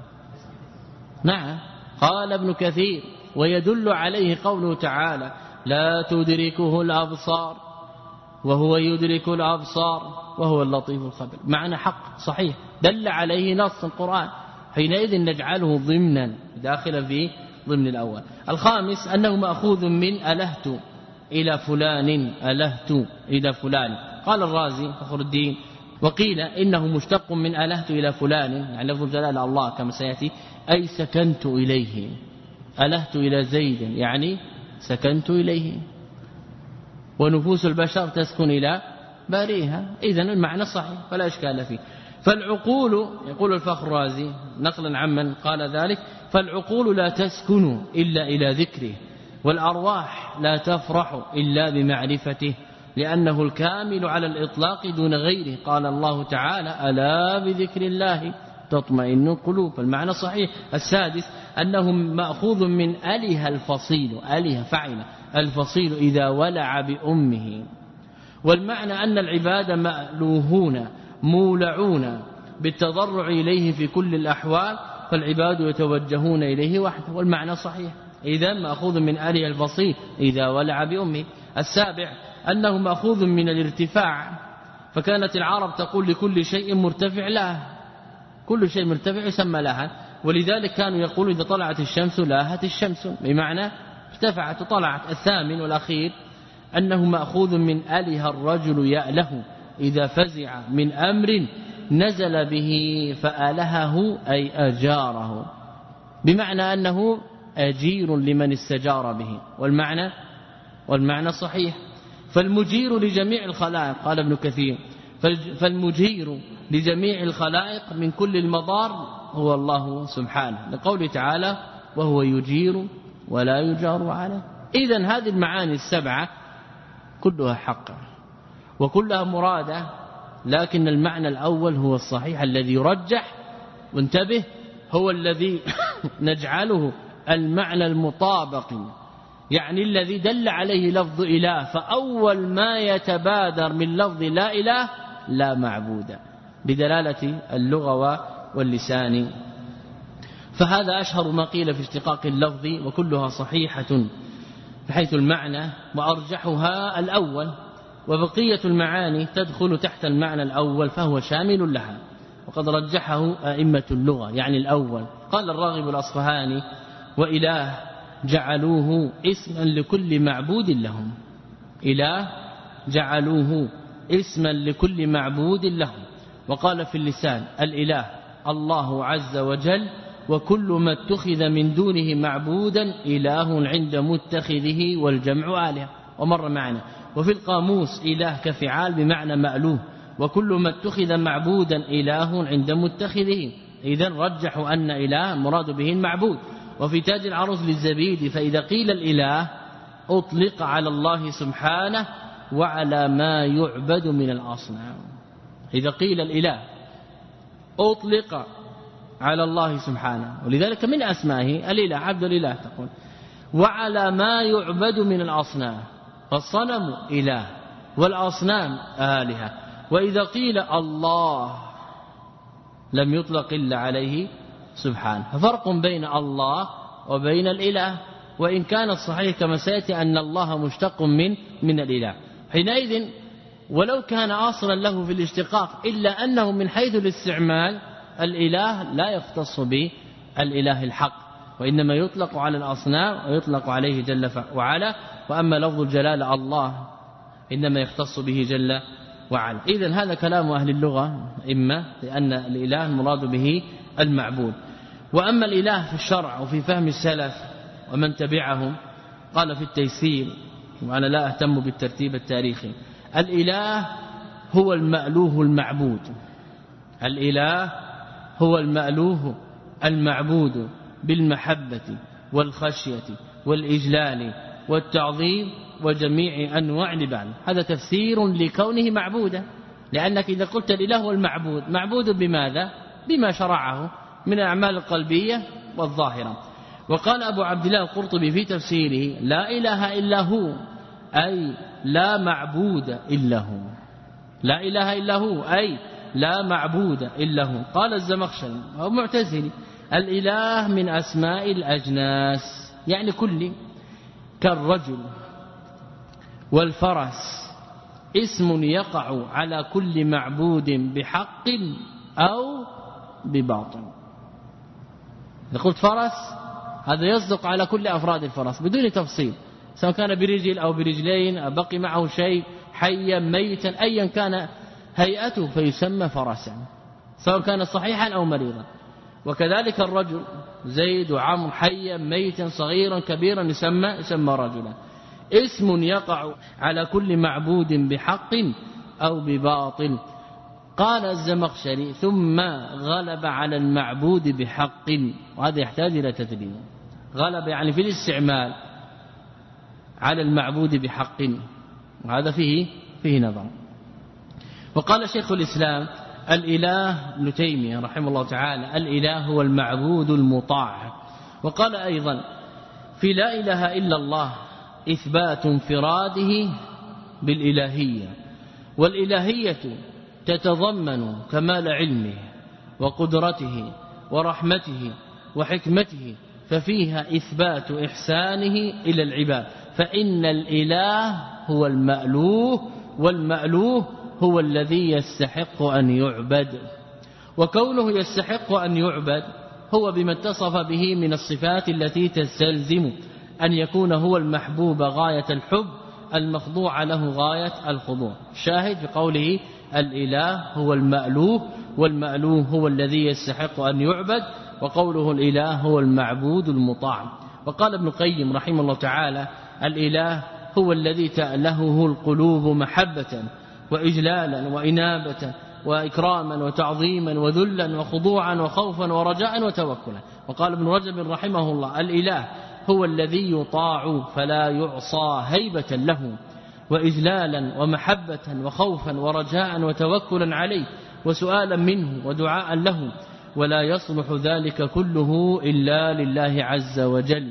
نعم. قال ابن كثير: ويدل عليه قوله تعالى: لا تدركه الأبصار وهو يدرك الأبصار وهو اللطيف الخبير. معنى حق صحيح دل عليه نص القرآن، حينئذ نجعله ضمنا داخلا في ضمن الأول. الخامس أنه مأخوذ من ألهت إلى فلان، ألهت إلى فلان. قال الرازي فخر الدين وقيل إنه مشتق من ألهت إلى فلان، يعني لفظ جلال الله كما سيأتي، أي سكنت إليه. ألهت إلى زيد يعني سكنت إليه، ونفوس البشر تسكن إلى باريها، إذن المعنى صحيح فلا إشكال فيه. فالعقول يقول الفخر الرازي نقلا عمن قال ذلك، فالعقول لا تسكن إلا إلى ذكره، والأرواح لا تفرح إلا بمعرفته، لأنه الكامل على الإطلاق دون غيره. قال الله تعالى ألا بذكر الله تطمئن القلوب، المعنى صحيح. السادس أنه مأخوذ من أله الفصيل، أله فعل الفصيل إذا ولع بأمه، والمعنى أن العباد مألوهون مولعون بالتضرع إليه في كل الأحوال، فالعباد يتوجهون إليه وحده، والمعنى صحيح. إذا مأخوذ من أله الفصيل إذا ولع بأمه. السابع أنه مأخوذ من الارتفاع، فكانت العرب تقول لكل شيء مرتفع لها، كل شيء مرتفع يسمى لها، ولذلك كانوا يقولوا إذا طلعت الشمس لاهت الشمس، بمعنى ارتفعت وطلعت. الثامن والأخير أنه مأخوذ من أله الرجل يأله إذا فزع من أمر نزل به فآلهه أي أجاره، بمعنى أنه أجير لمن استجار به، والمعنى والمعنى صحيح. فالمجير لجميع الخلائق، قال ابن كثير، فالمجير لجميع الخلائق من كل المضار هو الله سبحانه، لقوله تعالى وهو يجير ولا يجار عليه. إذن هذه المعاني السبعة كلها حق وكلها مرادة، لكن المعنى الأول هو الصحيح الذي يرجح، وانتبه هو الذي نجعله المعنى المطابق، يعني الذي دل عليه لفظ إله، فأول ما يتبادر من لفظ لا إله لا معبود بدلالة اللغة واللسان. فهذا أشهر ما قيل في اشتقاق اللفظ، وكلها صحيحة بحيث المعنى، وأرجحها الأول، وبقية المعاني تدخل تحت المعنى الأول فهو شامل لها، وقد رجحه أئمة اللغة يعني الأول. قال الراغب الأصفهاني وإله جعلوه اسما لكل معبود لهم، إله جعلوه اسما لكل معبود لهم. وقال في اللسان الإله الله عز وجل، وكل ما اتخذ من دونه معبودا إله عند متخذه، والجمع آلهة، ومر معنا. وفي القاموس إله كفعال بمعنى مألوه، وكل ما اتخذ معبودا إله عند متخذه، إذن رجحوا أن إله مراد به المعبود. وفي تاج العروس للزبيدي فإذا قيل الإله أطلق على الله سبحانه وعلى ما يعبد من الأصنام، إذا قيل الإله أطلق على الله سبحانه، ولذلك من أسمائه الإله عبد الإله تقول، وعلى ما يعبد من الأصنام، فالصنم إله والأصنام آلهة. وإذا قيل الله لم يطلق إلا عليه سبحانه، ففرق بين الله وبين الإله، وإن كان الصحيح كما سيأتي أن الله مشتق من من الإله. حينئذ ولو كان أصلا له في الاشتقاق، إلا أنه من حيث الاستعمال الإله لا يختص بالإله الحق، وإنما يطلق على الأصنام ويطلق عليه جل وعلا. وأما لفظ الجلالة الله إنما يختص به جل وعلا. إذن هذا كلام أهل اللغة، إما لأن الإله المراد به المعبود. وأما الإله في الشرع وفي فهم السلف ومن تبعهم، قال في التيسير، وأنا لا أهتم بالترتيب التاريخي، الإله هو المألوه المعبود، الإله هو المألوه المعبود بالمحبة والخشية والإجلال والتعظيم وجميع أنواع العبادة. هذا تفسير لكونه معبودا، لأنك إذا قلت الإله هو المعبود، معبود بماذا؟ بما شرعه من الأعمال القلبية والظاهرة. وقال أبو عبد الله القرطبي في تفسيره لا إله إلا هو، أي لا معبود إلا هو، لا إله إلا هو أي لا معبود إلا هو. قال الزمخشري أو معتزلي الإله من أسماء الأجناس، يعني كل، كالرجل والفرس اسم يقع على كل معبود بحق أو بباطل. إذا قلت فرس هذا يصدق على كل أفراد الفرس بدون تفصيل، سواء كان برجل أو برجلين، بقي معه شيء حيا ميتا أيا كان هيئته فيسمى فرسا، سواء كان صحيحا أو مريضا. وكذلك الرجل زيد وعمر حيا ميتا صغيرا كبيرا يسمى يسمى رجلا. اسم يقع على كل معبود بحق أو بباطل. قال الزمخشري ثم غلب على المعبود بحق، وهذا يحتاج إلى تدليل. غلب يعني في الاستعمال على المعبود بحق، وهذا فيه فيه نظر. وقال شيخ الإسلام الإله ابن تيمية رحمه الله تعالى الإله هو المعبود المطاع. وقال أيضا في لا إله إلا الله إثبات انفراده بالإلهية، والإلهية تتضمن كمال علمه وقدرته ورحمته وحكمته، ففيها إثبات إحسانه إلى العباد، فإن الإله هو المألوه، والمألوه هو الذي يستحق أن يعبد. وكونه يستحق أن يعبد هو بما اتصف به من الصفات التي تستلزم أن يكون هو المحبوب غاية الحب المخضوع له غاية الخضوع. شاهد في قوله الإله هو المألوه، والمألوه هو الذي يستحق أن يعبد، وقوله الإله هو المعبود المطاع. وقال ابن القيم رحمه الله تعالى الإله هو الذي تألهه القلوب محبة وإجلالا وإنابة وإكراما وتعظيما وذلا وخضوعا وخوفا ورجاء وتوكلا. وقال ابن رجب رحمه الله الإله هو الذي يطاع فلا يعصى هيبة له وإجلالا ومحبة وخوفا ورجاء وتوكلا عليه وسؤالا منه ودعاء له، ولا يصلح ذلك كله إلا لله عز وجل،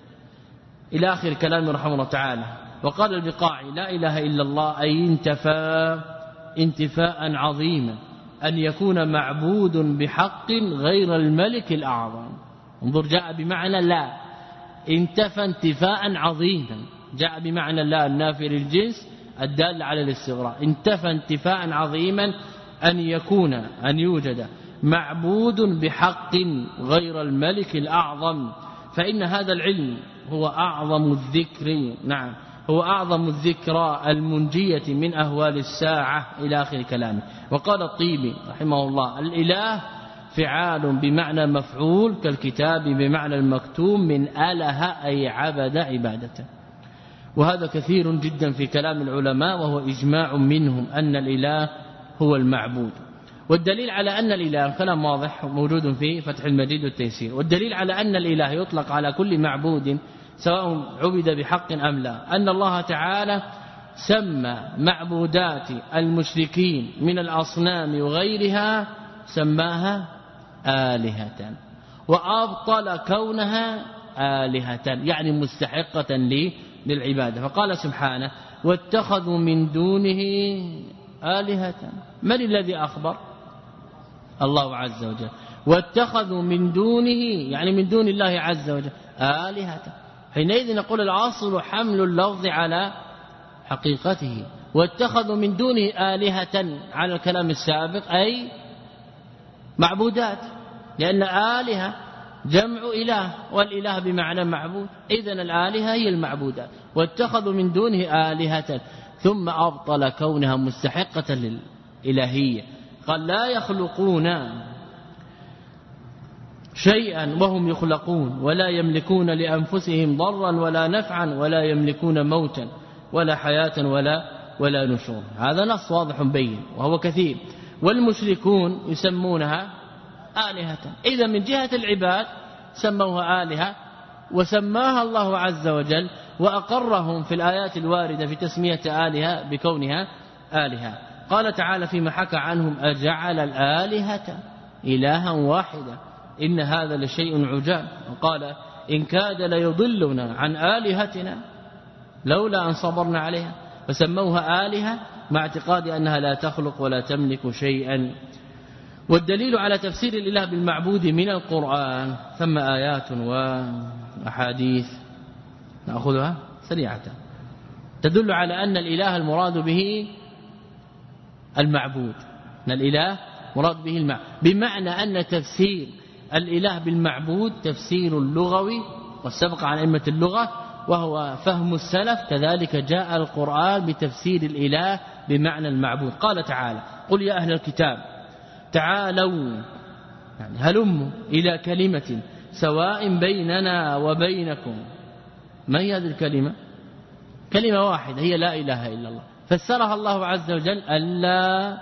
إلى آخر كلام رحمه الله تعالى. وقال البقاعي لا إله إلا الله أي انتفى انتفاء عظيما أن يكون معبود بحق غير الملك الأعظم. انظر جاء بمعنى لا، انتفى انتفاء عظيما، جاء بمعنى لا النافي للجنس الدال على الاستغراق. انتفى انتفاء عظيما أن يكون أن يوجد معبود بحق غير الملك الأعظم، فإن هذا العلم هو أعظم الذكر، نعم هو أعظم الذكرى المنجية من أهوال الساعة، إلى آخر كلامه. وقال الطيبي رحمه الله الإله فعال بمعنى مفعول كالكتاب بمعنى المكتوم من أله أي عبد عبادته. وهذا كثير جدا في كلام العلماء، وهو إجماع منهم أن الإله هو المعبود. والدليل على أن الإله كلام واضح موجود في فتح المجيد والتيسير، والدليل على أن الإله يطلق على كل معبود سواء عبد بحق أم لا أن الله تعالى سمى معبودات المشركين من الأصنام وغيرها سماها آلهة، وأبطل كونها آلهة يعني مستحقة للعبادة. فقال سبحانه واتخذوا من دونه آلهة. من الذي أخبر؟ الله عز وجل. واتخذوا من دونه يعني من دون الله عز وجل آلهة، حينئذ نقول الأصل حمل اللفظ على حقيقته. واتخذوا من دونه آلهة على الكلام السابق أي معبودات، لأن آلهة جمع إله، والإله بمعنى معبود، إذن الآلهة هي المعبودات. واتخذوا من دونه آلهة ثم أبطل كونها مستحقة للإلهية. قال لا يخلقون شيئا وهم يخلقون، ولا يملكون لأنفسهم ضرا ولا نفعا، ولا يملكون موتا ولا حياة ولا ولا نشور. هذا نص واضح بين وهو كثير. والمشركون يسمونها آلهة، إذا من جهة العباد سموها آلهة، وسماها الله عز وجل وأقرهم في الآيات الواردة في تسمية آلهة بكونها آلهة. قال تعالى فيما حكى عنهم أجعل الآلهة إلها واحدا إن هذا لشيء عجاب. وقال إن كاد ليضلنا عن آلهتنا لولا أن صبرنا عليها، فسموها آلهة مع اعتقاد أنها لا تخلق ولا تملك شيئا. والدليل على تفسير الإله بالمعبود من القرآن ثم آيات وأحاديث نأخذها سريعة تدل على أن الإله المراد به المعبود، أن الإله مراد به المعبود، بمعنى أن تفسير الإله بالمعبود تفسير لغوي والسبق عن أئمة اللغة وهو فهم السلف. كذلك جاء القرآن بتفسير الإله بمعنى المعبود. قال تعالى: قل يا أهل الكتاب تعالوا، يعني هلموا إلى كلمة سواء بيننا وبينكم. ما هي هذه الكلمة؟ كلمة واحدة هي لا إله إلا الله، فسرها الله عز وجل: ألا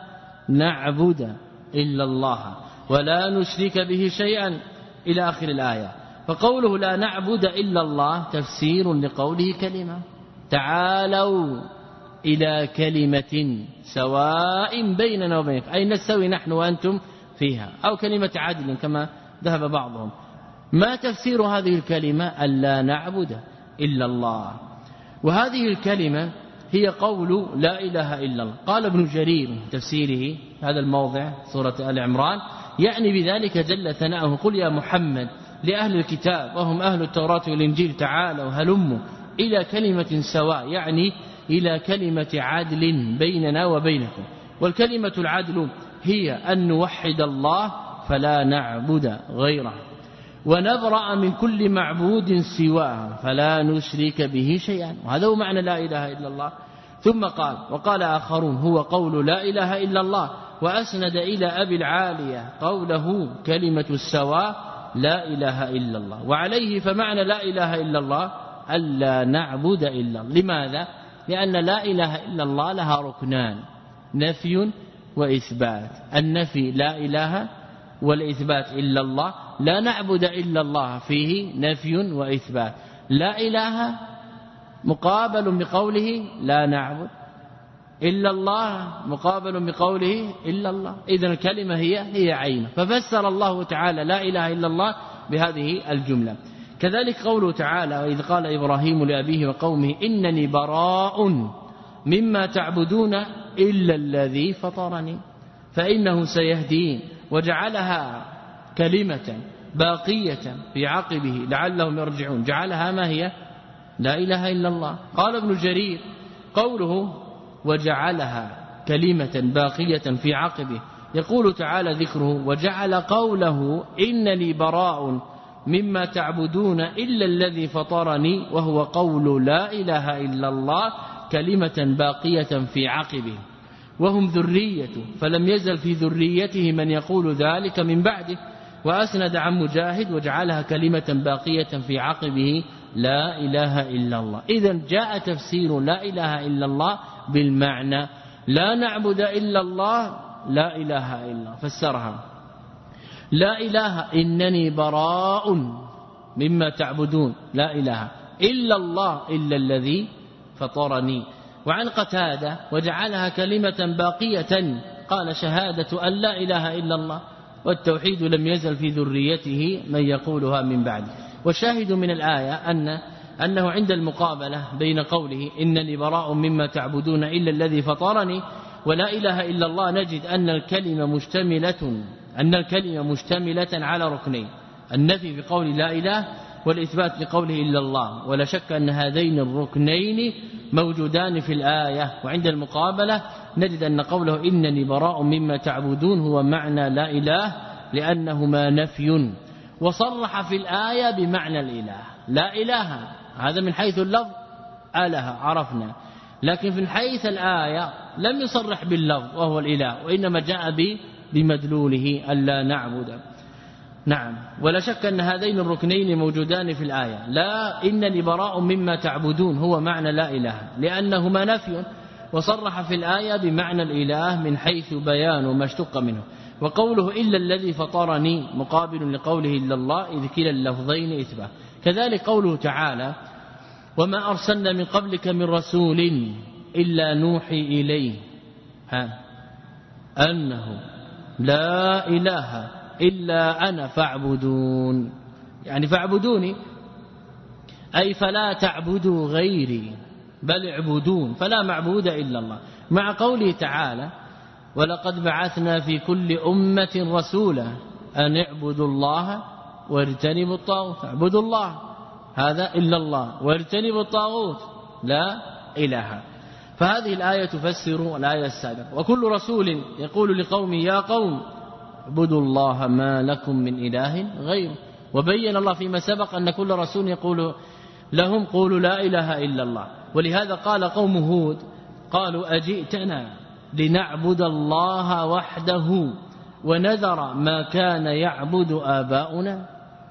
نعبد إلا الله ولا نشرك به شيئا إلى آخر الآية. فقوله لا نعبد إلا الله تفسير لقوله كلمة. تعالوا إلى كلمة سواء بيننا وبينكم، أي نستوي نحن وأنتم فيها، أو كلمة عدل كما ذهب بعضهم. ما تفسير هذه الكلمة؟ ألا نعبد إلا الله. وهذه الكلمة هي قول لا إله إلا الله. قال ابن جرير تفسيره هذا الموضع سورة آل عمران، يعني بذلك جل ثناؤه: قل يا محمد لأهل الكتاب وهم أهل التوراة والإنجيل تعالوا هلموا إلى كلمة سواء، يعني إلى كلمة عدل بيننا وبينكم. والكلمة العدل هي أن نوحد الله فلا نعبد غيره، ونبرأ من كل معبود سواه فلا نشرك به شيئا. وهذا هو معنى لا إله إلا الله. ثم قال: وقال آخرون هو قول لا إله إلا الله، وأسند إلى أبي العالية قوله كلمة السواء لا إله إلا الله. وعليه فمعنى لا إله إلا الله ألا نعبد إلا الله. لماذا؟ لأن لا إله إلا الله لها ركنان: نفي وإثبات. النفي لا إله، والإثبات إلا الله. لا نعبد إلا الله فيه نفي وإثبات. لا إله مقابل بقوله لا نعبد، إلا الله مقابل بقوله إلا الله. إذن الكلمة هي هي عينه. ففسر الله تعالى لا إله إلا الله بهذه الجملة. كذلك قوله تعالى: وإذ قال إبراهيم لأبيه وقومه إنني براء مما تعبدون إلا الذي فطرني فإنه سيهدين. وجعلها كلمة باقية في عقبه لعلهم يرجعون. جعلها ما هي؟ لا إله إلا الله. قال ابن جرير قوله وجعلها كلمة باقية في عقبه، يقول تعالى ذكره: وجعل قوله إنني براء مما تعبدون إلا الذي فطرني، وهو قول لا إله إلا الله كلمة باقية في عقبه، وهم ذرية فلم يزل في ذريته من يقول ذلك من بعده. وأسند عن مجاهد: وجعلها كلمة باقية في عقبه لا إله إلا الله. إذن جاء تفسير لا إله إلا الله بالمعنى لا نعبد إلا الله لا إله إلا الله. فسرها لا إله إنني براء مما تعبدون، لا إله إلا الله إلا الذي فطرني. وعن قتادة: وجعلها كلمة باقية قال شهادة أن لا إله إلا الله والتوحيد لم يزل في ذريته من يقولها من بعده. والشاهد من الآية أن أنه عند المقابلة بين قوله إنني براء مما تعبدون إلا الذي فطرني ولا إله إلا الله نجد أن الكلمة مشتملة أن الكلمة مشتملة على ركنين: النفي بقول لا إله، والإثبات بقوله إلا الله. ولا شك أن هذين الركنين موجودان في الآية. وعند المقابلة نجد أن قوله إنني براء مما تعبدون هو معنى لا إله لأنهما نفي، وصرح في الآية بمعنى الإله. لا إله هذا من حيث اللفظ آله عرفنا، لكن في حيث الآية لم يصرح باللفظ وهو الإله، وإنما جاء بمدلوله ألا نعبد. نعم. ولا شك أن هذين الركنين موجودان في الآية. لا إنني براء مما تعبدون هو معنى لا إله لأنهما نفي، وصرح في الآية بمعنى الإله من حيث بيان ما اشتق منه. وقوله إلا الذي فطرني مقابل لقوله إلا الله، إذ كلا اللفظين إثبات. كذلك قوله تعالى: وما أرسلنا من قبلك من رسول إلا نوحي إليه ها أنه لا إله إلا أنا فاعبدون، يعني فاعبدوني أي فلا تعبدوا غيري بل اعبدون، فلا معبود إلا الله. مع قوله تعالى: ولقد بعثنا في كل أمة رسولا أن اعبدوا الله واجتنبوا الطاغوت. اعبدوا الله هذا إلا الله، واجتنبوا الطاغوت لا إله. فهذه الآية تفسر الآية السابقة. وكل رسول يقول لقومه يا قوم اعبدوا الله ما لكم من إله غيره. وبين الله فيما سبق أن كل رسول يقول لهم قولوا لا إله إلا الله. ولهذا قال قوم هود قالوا أجئتنا لنعبد الله وحده ونذر ما كان يعبد آباؤنا.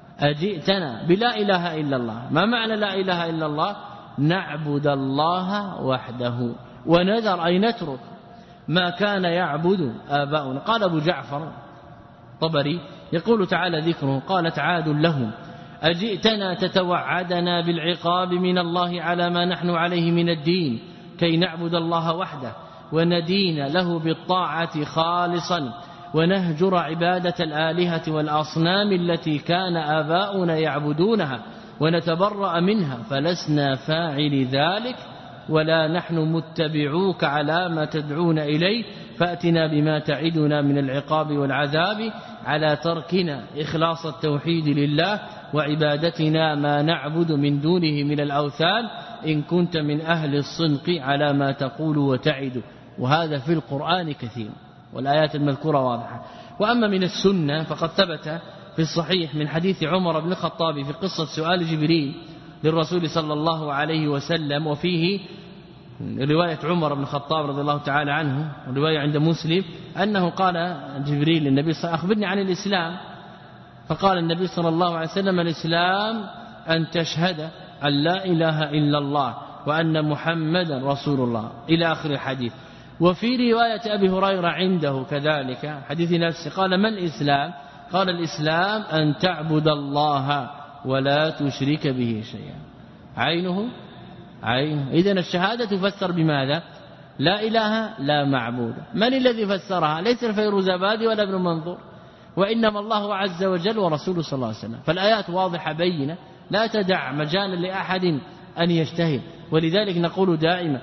أجئتنا بلا إله إلا الله. ما معنى لا إله إلا الله؟ نعبد الله وحده ونذر أي نترك ما كان يعبد آباؤنا. قال أبو جعفر طبري يقول تعالى ذكره قالت عاد لهم أجئتنا تتوعدنا بالعقاب من الله على ما نحن عليه من الدين كي نعبد الله وحده وندين له بالطاعة خالصا ونهجر عبادة الآلهة والأصنام التي كان آباؤنا يعبدونها ونتبرأ منها فلسنا فاعل ذلك ولا نحن متبعوك على ما تدعون إليه فأتنا بما تعدنا من العقاب والعذاب على تركنا إخلاص التوحيد لله وعبادتنا ما نعبد من دونه من الأوثان إن كنت من أهل الصدق على ما تقول وتعد. وهذا في القرآن كثير والآيات المذكورة واضحة. وأما من السنة فقد ثبت في الصحيح من حديث عمر بن الخطاب في قصة سؤال جبريل للرسول صلى الله عليه وسلم وفيه رواية عمر بن الخطاب رضي الله تعالى عنه ورواية عند مسلم أنه قال جبريل للنبي صلى الله عليه وسلم أخبرني عن الإسلام فقال النبي صلى الله عليه وسلم الإسلام أن تشهد أن لا إله إلا الله وأن محمدا رسول الله إلى آخر الحديث. وفي رواية أبي هريرة عنده كذلك حديث نفسه قال ما الإسلام؟ قال الإسلام أن تعبد الله ولا تشرك به شيئا. عينه عينه. إذن الشهادة تفسر بماذا؟ لا إله لا معبود. من الذي فسرها؟ ليس الفيروزابادي ولا ابن منظور وإنما الله عز وجل ورسوله صلى الله عليه وسلم. فالآيات واضحة بينة لا تدع مجالا لأحد أن يجتهد. ولذلك نقول دائما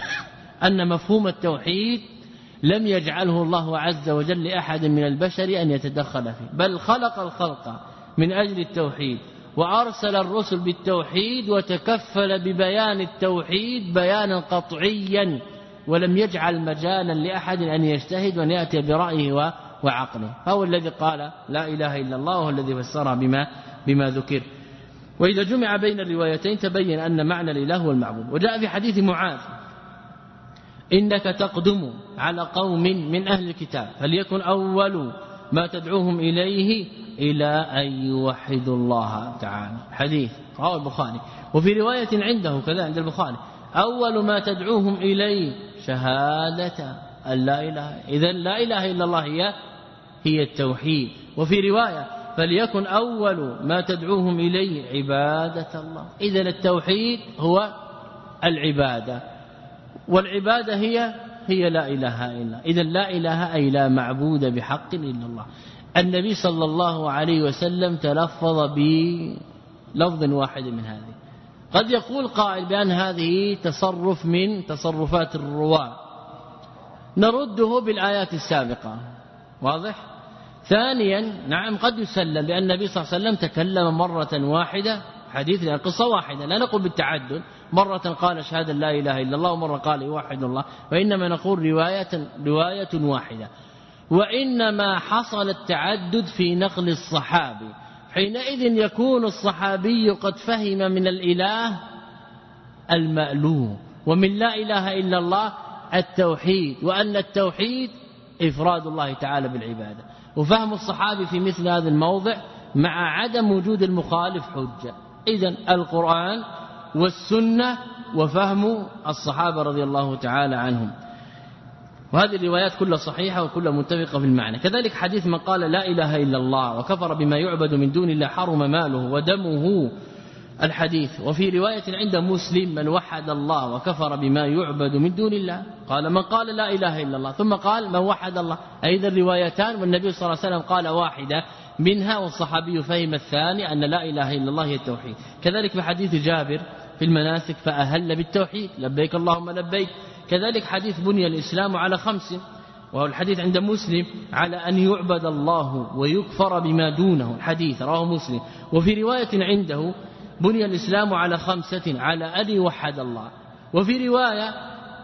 أن مفهوم التوحيد لم يجعله الله عز وجل لأحد من البشر أن يتدخل فيه بل خلق الخلق من أجل التوحيد وأرسل الرسل بالتوحيد وتكفل ببيان التوحيد بيانا قطعيا ولم يجعل مجالا لأحد أن يجتهد وأن يأتي برأيه وعقله. فهو الذي قال لا إله إلا الله وهو الذي فسرها بما, بما ذكر. وإذا جمع بين الروايتين تبين أن معنى الإله هو المعبود. وجاء في حديث معاذ إنك تقدم على قوم من أهل الكتاب فليكن أول ما تدعوهم إليه إلى أن يوحدوا الله تعالى. حديث رواه البخاري. وفي رواية عنده كذا عند البخاري أول ما تدعوهم إليه شهادة أن لا إله. إذن لا إله إلا الله هي هي التوحيد. وفي رواية فليكن أول ما تدعوهم إليه عبادة الله. إذن التوحيد هو العبادة والعبادة هي هي لا إله إلا الله. إذن لا إله أي لا معبود بحق إلا الله. النبي صلى الله عليه وسلم تلفظ بلفظ واحد من هذه. قد يقول قائل بأن هذه تصرف من تصرفات الرواة نرده بالآيات السابقة واضح. ثانيا نعم قد يسلم بأن النبي صلى الله عليه وسلم تكلم مرة واحدة حديث لأن قصة واحدة لا نقول بالتعدد مرة قال شهادة لا إله إلا الله ومرة قال يوحد الله وإنما نقول رواية رواية واحدة. وإنما حصل التعدد في نقل الصحابي حينئذ يكون الصحابي قد فهم من الإله المألوه ومن لا إله إلا الله التوحيد وأن التوحيد إفراد الله تعالى بالعبادة. وفهم الصحابي في مثل هذا الموضع مع عدم وجود المخالف حجة. إذن القرآن والسنة وفهم الصحابة رضي الله تعالى عنهم. وهذه الروايات كلها صحيحة وكلها متفقة في المعنى. كذلك حديث من قال لا إله إلا الله وكفر بما يعبد من دون الله حرم ماله ودمه الحديث. وفي رواية عند مسلم من وحد الله وكفر بما يعبد من دون الله قال من قال لا إله إلا الله ثم قال من وحد الله. أيضا الروايتان والنبي صلى الله عليه وسلم قال واحدة منها والصحابي فهم الثاني أن لا إله إلا الله هي التوحيد. كذلك في حديث جابر في المناسك فأهل بالتوحيد لبيك اللهم لبيك. كذلك حديث بني الإسلام على خمس وهو الحديث عند مسلم على أن يعبد الله ويكفر بما دونه الحديث رواه مسلم. وفي رواية عنده بني الإسلام على خمسة على أن يوحد الله. وفي رواية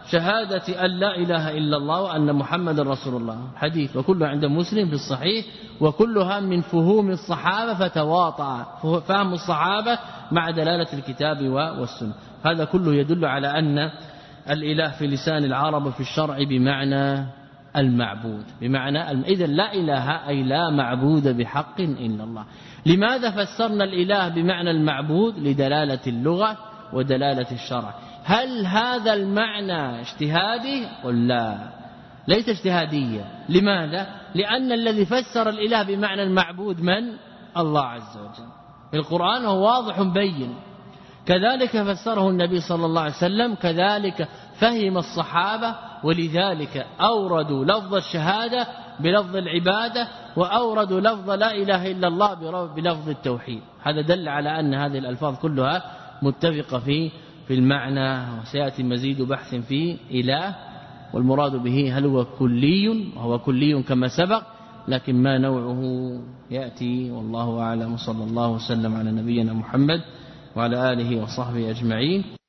شهادة أن لا إله إلا الله وأن محمد رسول الله حديث وكله عند مسلم في الصحيح وكلها من فهوم الصحابة فتواطأ فهم الصحابة مع دلالة الكتاب والسنة. هذا كله يدل على أن الإله في لسان العرب في الشرع بمعنى المعبود بمعنى إذا لا إله أي لا معبود بحق إلا الله. لماذا فسرنا الإله بمعنى المعبود؟ لدلالة اللغة ودلالة الشرع. هل هذا المعنى اجتهادي؟ قل لا ليس اجتهاديا. لماذا؟ لأن الذي فسر الإله بمعنى المعبود من؟ الله عز وجل في القرآن وهو واضح بين. كذلك فسره النبي صلى الله عليه وسلم كذلك فهم الصحابة ولذلك أوردوا لفظ الشهادة بلفظ العبادة وأوردوا لفظ لا إله إلا الله بلفظ التوحيد. هذا دل على أن هذه الألفاظ كلها متفقة في في المعنى. وسيأتي مزيد بحث في إله والمراد به هل هو كلي وهو كلي كما سبق لكن ما نوعه يأتي والله أعلم. صلى الله وسلم على نبينا محمد وعلى آله وصحبه أجمعين.